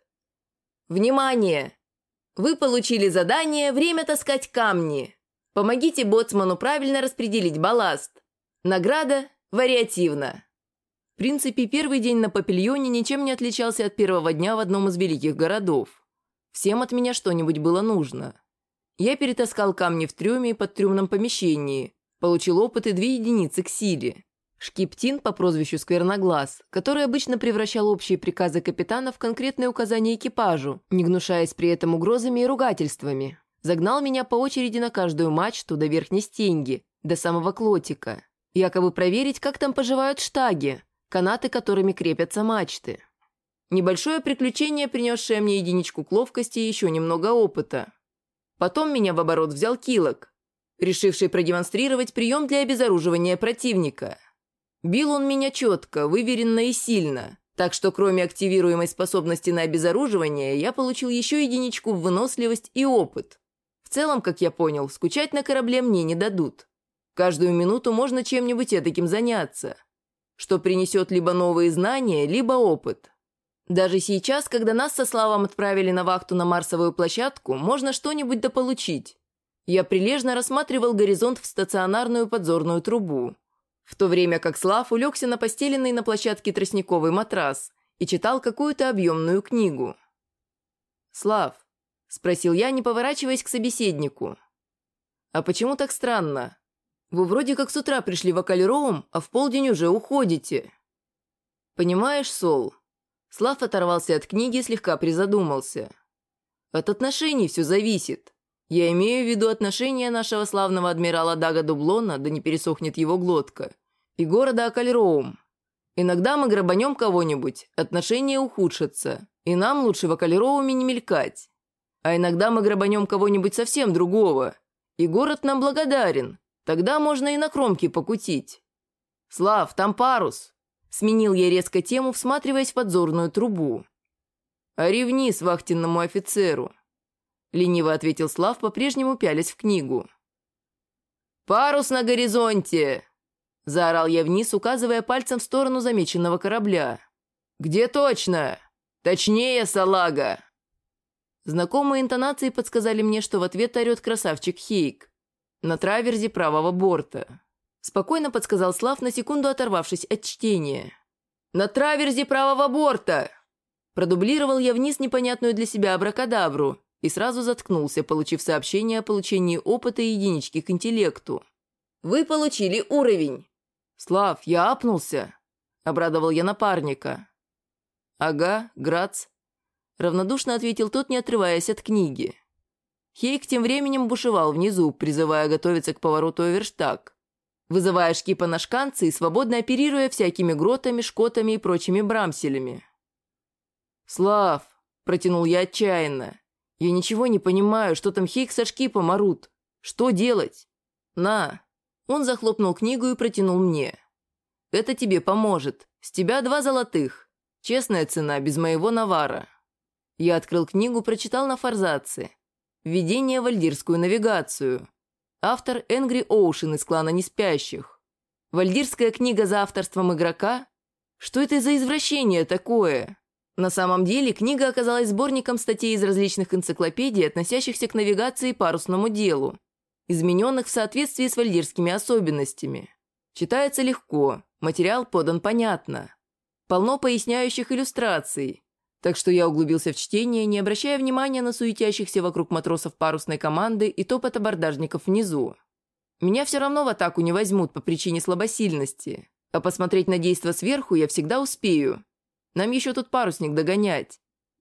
Внимание! Вы получили задание «Время таскать камни». Помогите боцману правильно распределить балласт. Награда вариативна. В принципе, первый день на Папильоне ничем не отличался от первого дня в одном из великих городов. Всем от меня что-нибудь было нужно. Я перетаскал камни в трюме и подтрюмном помещении, получил опыт и 2 единицы к силе. Шкиптин по прозвищу Скверноглаз, который обычно превращал общие приказы капитана в конкретные указания экипажу, не гнушаясь при этом угрозами и ругательствами, загнал меня по очереди на каждую мачту до верхней стенги, до самого клотика. Якобы проверить, как там поживают штаги, канаты, которыми крепятся мачты. Небольшое приключение, принесшее мне единичку к ловкости и еще немного опыта. Потом меня в оборот взял Килок, решивший продемонстрировать прием для обезоруживания противника. Бил он меня четко, выверенно и сильно, так что кроме активируемой способности на обезоруживание, я получил еще единичку в выносливость и опыт. В целом, как я понял, скучать на корабле мне не дадут. Каждую минуту можно чем-нибудь этаким заняться, что принесет либо новые знания, либо опыт. Даже сейчас, когда нас со Славом отправили на вахту на Марсовую площадку, можно что-нибудь дополучить. Я прилежно рассматривал горизонт в стационарную подзорную трубу, в то время как Слав улегся на постеленный на площадке тростниковый матрас и читал какую-то объемную книгу. «Слав», — спросил я, не поворачиваясь к собеседнику, — «а почему так странно? Вы вроде как с утра пришли в Акалероум, а в полдень уже уходите. Понимаешь, Сол? Слав оторвался от книги и слегка призадумался. От отношений все зависит. Я имею в виду отношения нашего славного адмирала Дага Дублона, да не пересохнет его глотка, и города Акалероум. Иногда мы грабанем кого-нибудь, отношения ухудшатся, и нам лучше в Акалероуме не мелькать. А иногда мы грабанем кого-нибудь совсем другого, и город нам благодарен, тогда можно и на кромке покутить. «Слав, там парус!» Сменил я резко тему, всматриваясь в подзорную трубу. «А ревни с вахтенному офицеру», — лениво ответил Слав, по-прежнему пялясь в книгу. «Парус на горизонте!» — заорал я вниз, указывая пальцем в сторону замеченного корабля. «Где точно? Точнее, салага!» Знакомые интонации подсказали мне, что в ответ орет красавчик Хейк на траверзе правого борта. Спокойно подсказал Слав, на секунду оторвавшись от чтения. «На траверзе правого борта!» Продублировал я вниз непонятную для себя абракадабру и сразу заткнулся, получив сообщение о получении опыта и единички к интеллекту. «Вы получили уровень!» «Слав, я апнулся!» – обрадовал я напарника. «Ага, Грац», – равнодушно ответил тот, не отрываясь от книги. Хейк тем временем бушевал внизу, призывая готовиться к повороту Оверштаг, вызывая шкипа на шканцы и свободно оперируя всякими гротами, шкотами и прочими брамселями. «Слав», – протянул я отчаянно, – «я ничего не понимаю, что там Хейк со шкипом орут. Что делать?» «На». Он захлопнул книгу и протянул мне. «Это тебе поможет. С тебя 2 золотых. Честная цена, без моего навара». Я открыл книгу, прочитал на форзаце. «Введение в вальдирскую навигацию». Автор Энгри Оушен из клана Неспящих. Вальдирская книга за авторством игрока? Что это за извращение такое? На самом деле книга оказалась сборником статей из различных энциклопедий, относящихся к навигации и парусному делу, измененных в соответствии с вальдирскими особенностями. Читается легко, материал подан понятно. Полно поясняющих иллюстраций. Так что я углубился в чтение, не обращая внимания на суетящихся вокруг матросов парусной команды и топот абордажников внизу. Меня все равно в атаку не возьмут по причине слабосильности, а посмотреть на действо сверху я всегда успею. Нам еще тут парусник догонять.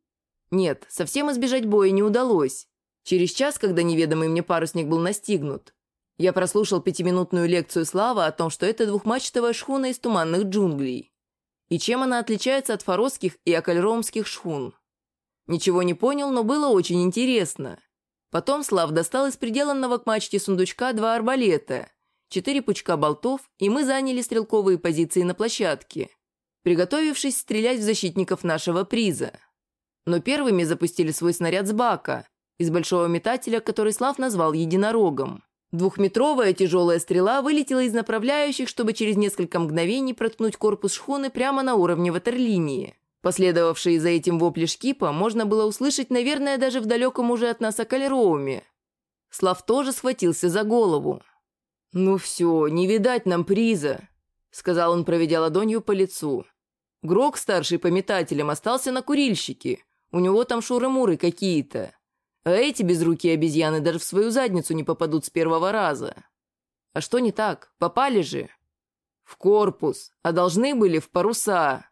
Нет, совсем избежать боя не удалось. Через час, когда неведомый мне парусник был настигнут, я прослушал 5-минутную лекцию Слава о том, что это двухмачтовая шхуна из туманных джунглей, и чем она отличается от форосских и акальроумских шхун. Ничего не понял, но было очень интересно. Потом Слав достал из приделанного к мачте сундучка 2 арбалета, 4 пучка болтов, и мы заняли стрелковые позиции на площадке, приготовившись стрелять в защитников нашего приза. Но первыми запустили свой снаряд с бака, из большого метателя, который Слав назвал единорогом. 2-метровая тяжелая стрела вылетела из направляющих, чтобы через несколько мгновений проткнуть корпус шхуны прямо на уровне ватерлинии. Последовавшие за этим вопли шкипа можно было услышать, наверное, даже в далеком уже от нас Акалероуме. Слав тоже схватился за голову. «Ну все, не видать нам приза», — сказал он, проведя ладонью по лицу. «Грок, старший по метателям, остался на курильщике. У него там шуры-муры какие-то. А эти безрукие обезьяны даже в свою задницу не попадут с первого раза. А что не так? Попали же?» «В корпус, а должны были в паруса».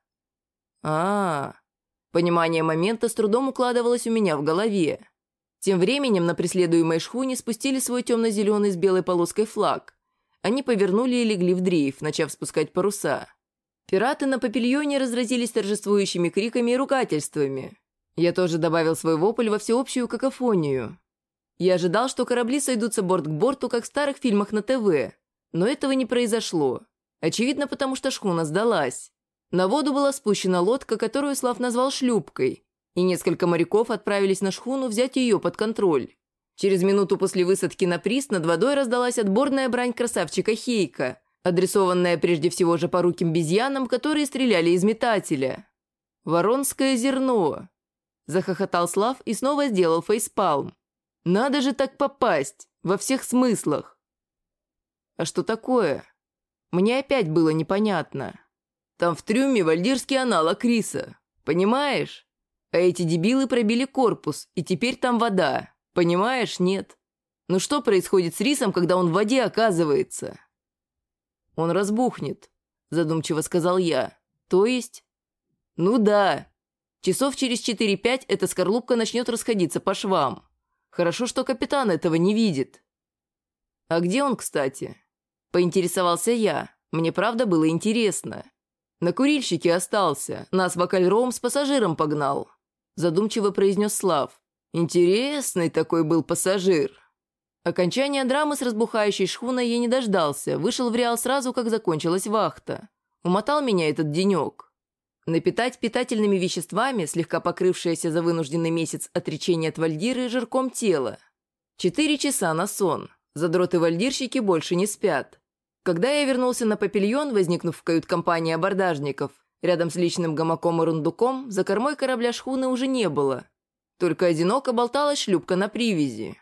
Понимание момента с трудом укладывалось у меня в голове. Тем временем на преследуемой шхуне спустили свой темно-зеленый с белой полоской флаг. Они повернули и легли в дрейф, начав спускать паруса. Пираты на папильоне разразились торжествующими криками и ругательствами. Я тоже добавил свой вопль во всеобщую какофонию. Я ожидал, что корабли сойдутся борт к борту, как в старых фильмах на ТВ. Но этого не произошло. Очевидно, потому что шхуна сдалась. На воду была спущена лодка, которую Слав назвал шлюпкой, и несколько моряков отправились на шхуну взять ее под контроль. Через минуту после высадки на приз над водой раздалась отборная брань красавчика Хейка, адресованная прежде всего жопоруким обезьянам, которые стреляли из метателя. «Воронское зерно!» – захохотал Слав и снова сделал фейспалм. «Надо же так попасть! Во всех смыслах!» «А что такое?» Мне опять было непонятно. «Там в трюме вальдирский аналог риса. Понимаешь? А эти дебилы пробили корпус, и теперь там вода. Понимаешь, нет? Ну что происходит с рисом, когда он в воде оказывается?» «Он разбухнет», – задумчиво сказал я. «То есть?» «Ну да. Часов через 4-5 эта скорлупка начнет расходиться по швам. Хорошо, что капитан этого не видит». «А где он, кстати?» – поинтересовался я. Мне правда было интересно. «На курильщике остался. Нас в Акальроум с пассажиром погнал», – задумчиво произнес Слав. «Интересный такой был пассажир». Окончания драмы с разбухающей шхуной я не дождался. Вышел в Реал сразу, как закончилась вахта. Умотал меня этот денек. Напитать питательными веществами, слегка покрывшееся за вынужденный месяц отречения от вальдиры, жирком тело. 4 часа на сон. Задроты-вальдирщики больше не спят. Когда я вернулся на павильон, возникнув в кают-компании абордажников, рядом с личным гамаком и рундуком, за кормой корабля шхуны уже не было. Только одиноко болталась шлюпка на привязи.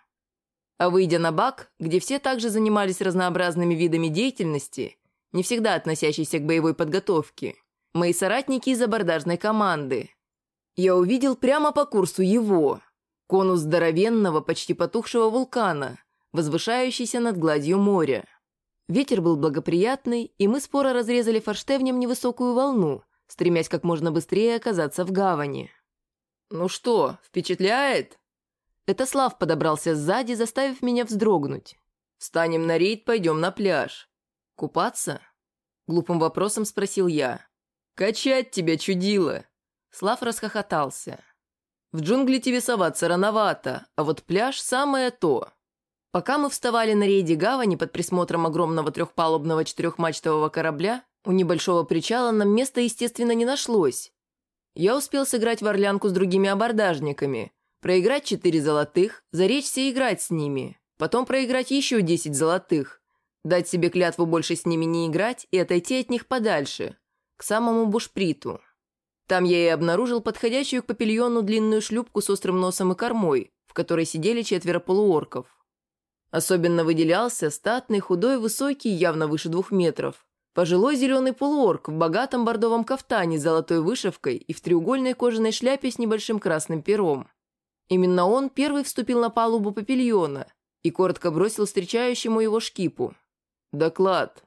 А выйдя на бак, где все также занимались разнообразными видами деятельности, не всегда относящейся к боевой подготовке, мои соратники из абордажной команды, я увидел прямо по курсу его, конус здоровенного, почти потухшего вулкана, возвышающийся над гладью моря. Ветер был благоприятный, и мы споро разрезали форштевнем невысокую волну, стремясь как можно быстрее оказаться в гавани. «Ну что, впечатляет?» Это Слав подобрался сзади, заставив меня вздрогнуть. «Встанем на рейд, пойдем на пляж». «Купаться?» Глупым вопросом спросил я. «Качать тебя, чудило!» Слав расхохотался. «В джунгли тебе соваться рановато, а вот пляж – самое то». Пока мы вставали на рейде гавани под присмотром огромного трехпалубного четырехмачтового корабля, у небольшого причала нам места, естественно, не нашлось. Я успел сыграть в орлянку с другими абордажниками, проиграть 4 золотых, заречься и играть с ними, потом проиграть еще 10 золотых, дать себе клятву больше с ними не играть и отойти от них подальше, к самому бушприту. Там я и обнаружил подходящую к павильону длинную шлюпку с острым носом и кормой, в которой сидели 4 полуорков. Особенно выделялся статный, худой, высокий, явно выше 2 метров, пожилой зеленый полуорк в богатом бордовом кафтане с золотой вышивкой и в треугольной кожаной шляпе с небольшим красным пером. Именно он первый вступил на палубу павильона и коротко бросил встречающему его шкипу. «Доклад».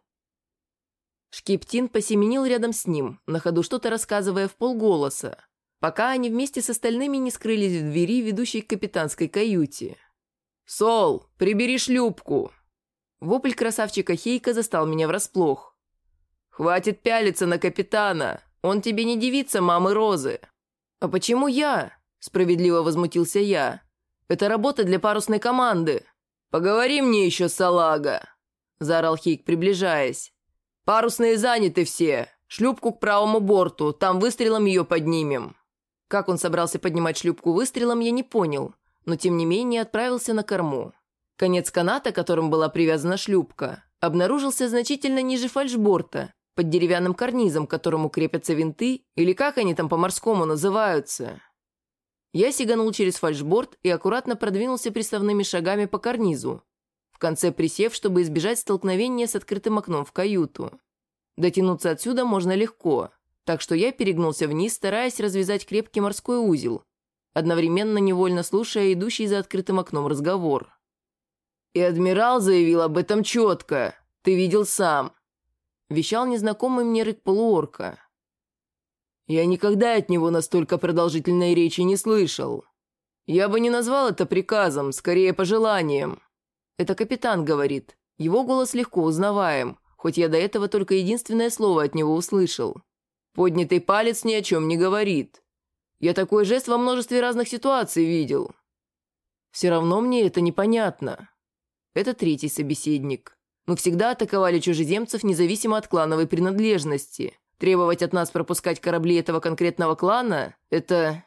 Шкиптин посеменил рядом с ним, на ходу что-то рассказывая вполголоса, пока они вместе с остальными не скрылись в двери, ведущей к капитанской каюте. «Сол, прибери шлюпку!» Вопль красавчика Хейка застал меня врасплох. «Хватит пялиться на капитана! Он тебе не девица мамы Розы!» «А почему я?» – справедливо возмутился я. «Это работа для парусной команды!» «Поговори мне еще, салага!» – заорал Хейк, приближаясь. «Парусные заняты все! Шлюпку к правому борту, там выстрелом ее поднимем!» Как он собрался поднимать шлюпку выстрелом, я не понял, но тем не менее отправился на корму. Конец каната, которым была привязана шлюпка, обнаружился значительно ниже фальшборта, под деревянным карнизом, к которому крепятся винты, или как они там по-морскому называются. Я сиганул через фальшборт и аккуратно продвинулся приставными шагами по карнизу, в конце присев, чтобы избежать столкновения с открытым окном в каюту. Дотянуться отсюда можно легко, так что я перегнулся вниз, стараясь развязать крепкий морской узел, одновременно невольно слушая идущий за открытым окном разговор. «И адмирал заявил об этом четко. Ты видел сам», – вещал незнакомый мне рык полуорка. «Я никогда от него настолько продолжительной речи не слышал. Я бы не назвал это приказом, скорее пожеланием». Это капитан говорит. Его голос легко узнаваем, хоть я до этого только единственное слово от него услышал. Поднятый палец ни о чем не говорит. Я такой жест во множестве разных ситуаций видел. Все равно мне это непонятно. Это третий собеседник. Мы всегда атаковали чужеземцев независимо от клановой принадлежности. Требовать от нас пропускать корабли этого конкретного клана – это...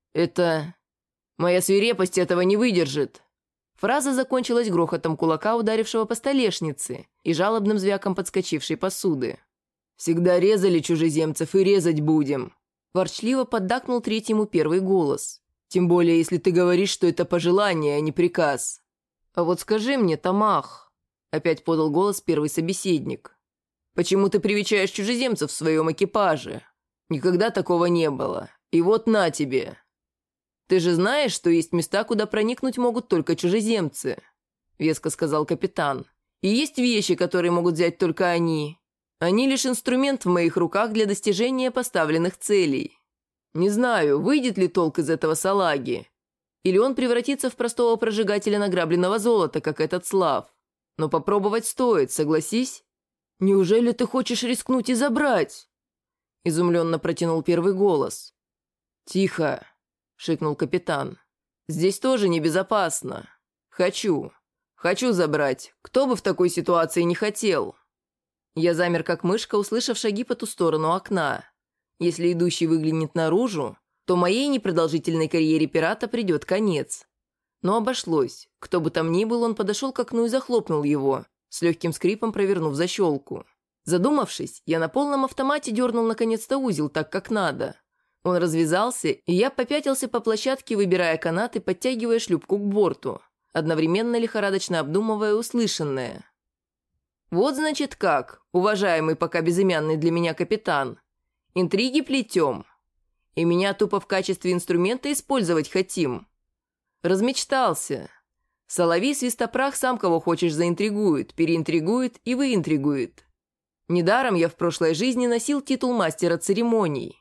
Моя свирепость этого не выдержит. Фраза закончилась грохотом кулака, ударившего по столешнице, и жалобным звяком подскочившей посуды. «Всегда резали чужеземцев и резать будем», – ворчливо поддакнул третьему первый голос. «Тем более, если ты говоришь, что это пожелание, а не приказ». «А вот скажи мне, Тамах», – опять подал голос первый собеседник, «почему ты привечаешь чужеземцев в своем экипаже? Никогда такого не было. И вот на тебе». «Ты же знаешь, что есть места, куда проникнуть могут только чужеземцы», – веско сказал капитан. «И есть вещи, которые могут взять только они. Они лишь инструмент в моих руках для достижения поставленных целей. Не знаю, выйдет ли толк из этого салаги, или он превратится в простого прожигателя награбленного золота, как этот Слав. Но попробовать стоит, согласись? Неужели ты хочешь рискнуть и забрать? Изумленно протянул первый голос. «Тихо!» — шикнул капитан. «Здесь тоже небезопасно. Хочу забрать. Кто бы в такой ситуации не хотел?» Я замер как мышка, услышав шаги по ту сторону окна. Если идущий выглянет наружу, то моей непродолжительной карьере пирата придет конец. Но обошлось. Кто бы там ни был, он подошел к окну и захлопнул его, с легким скрипом провернув защелку. Задумавшись, я на полном автомате дернул наконец-то узел так, как надо. Он развязался, и я попятился по площадке, выбирая канат и подтягивая шлюпку к борту, одновременно лихорадочно обдумывая услышанное. «Вот значит как, уважаемый пока безымянный для меня капитан. Интриги плетем. И меня тупо в качестве инструмента использовать хотим. Размечтался. Соловей свистопрах сам кого хочешь заинтригует, переинтригует и выинтригует. Недаром я в прошлой жизни носил титул мастера церемоний.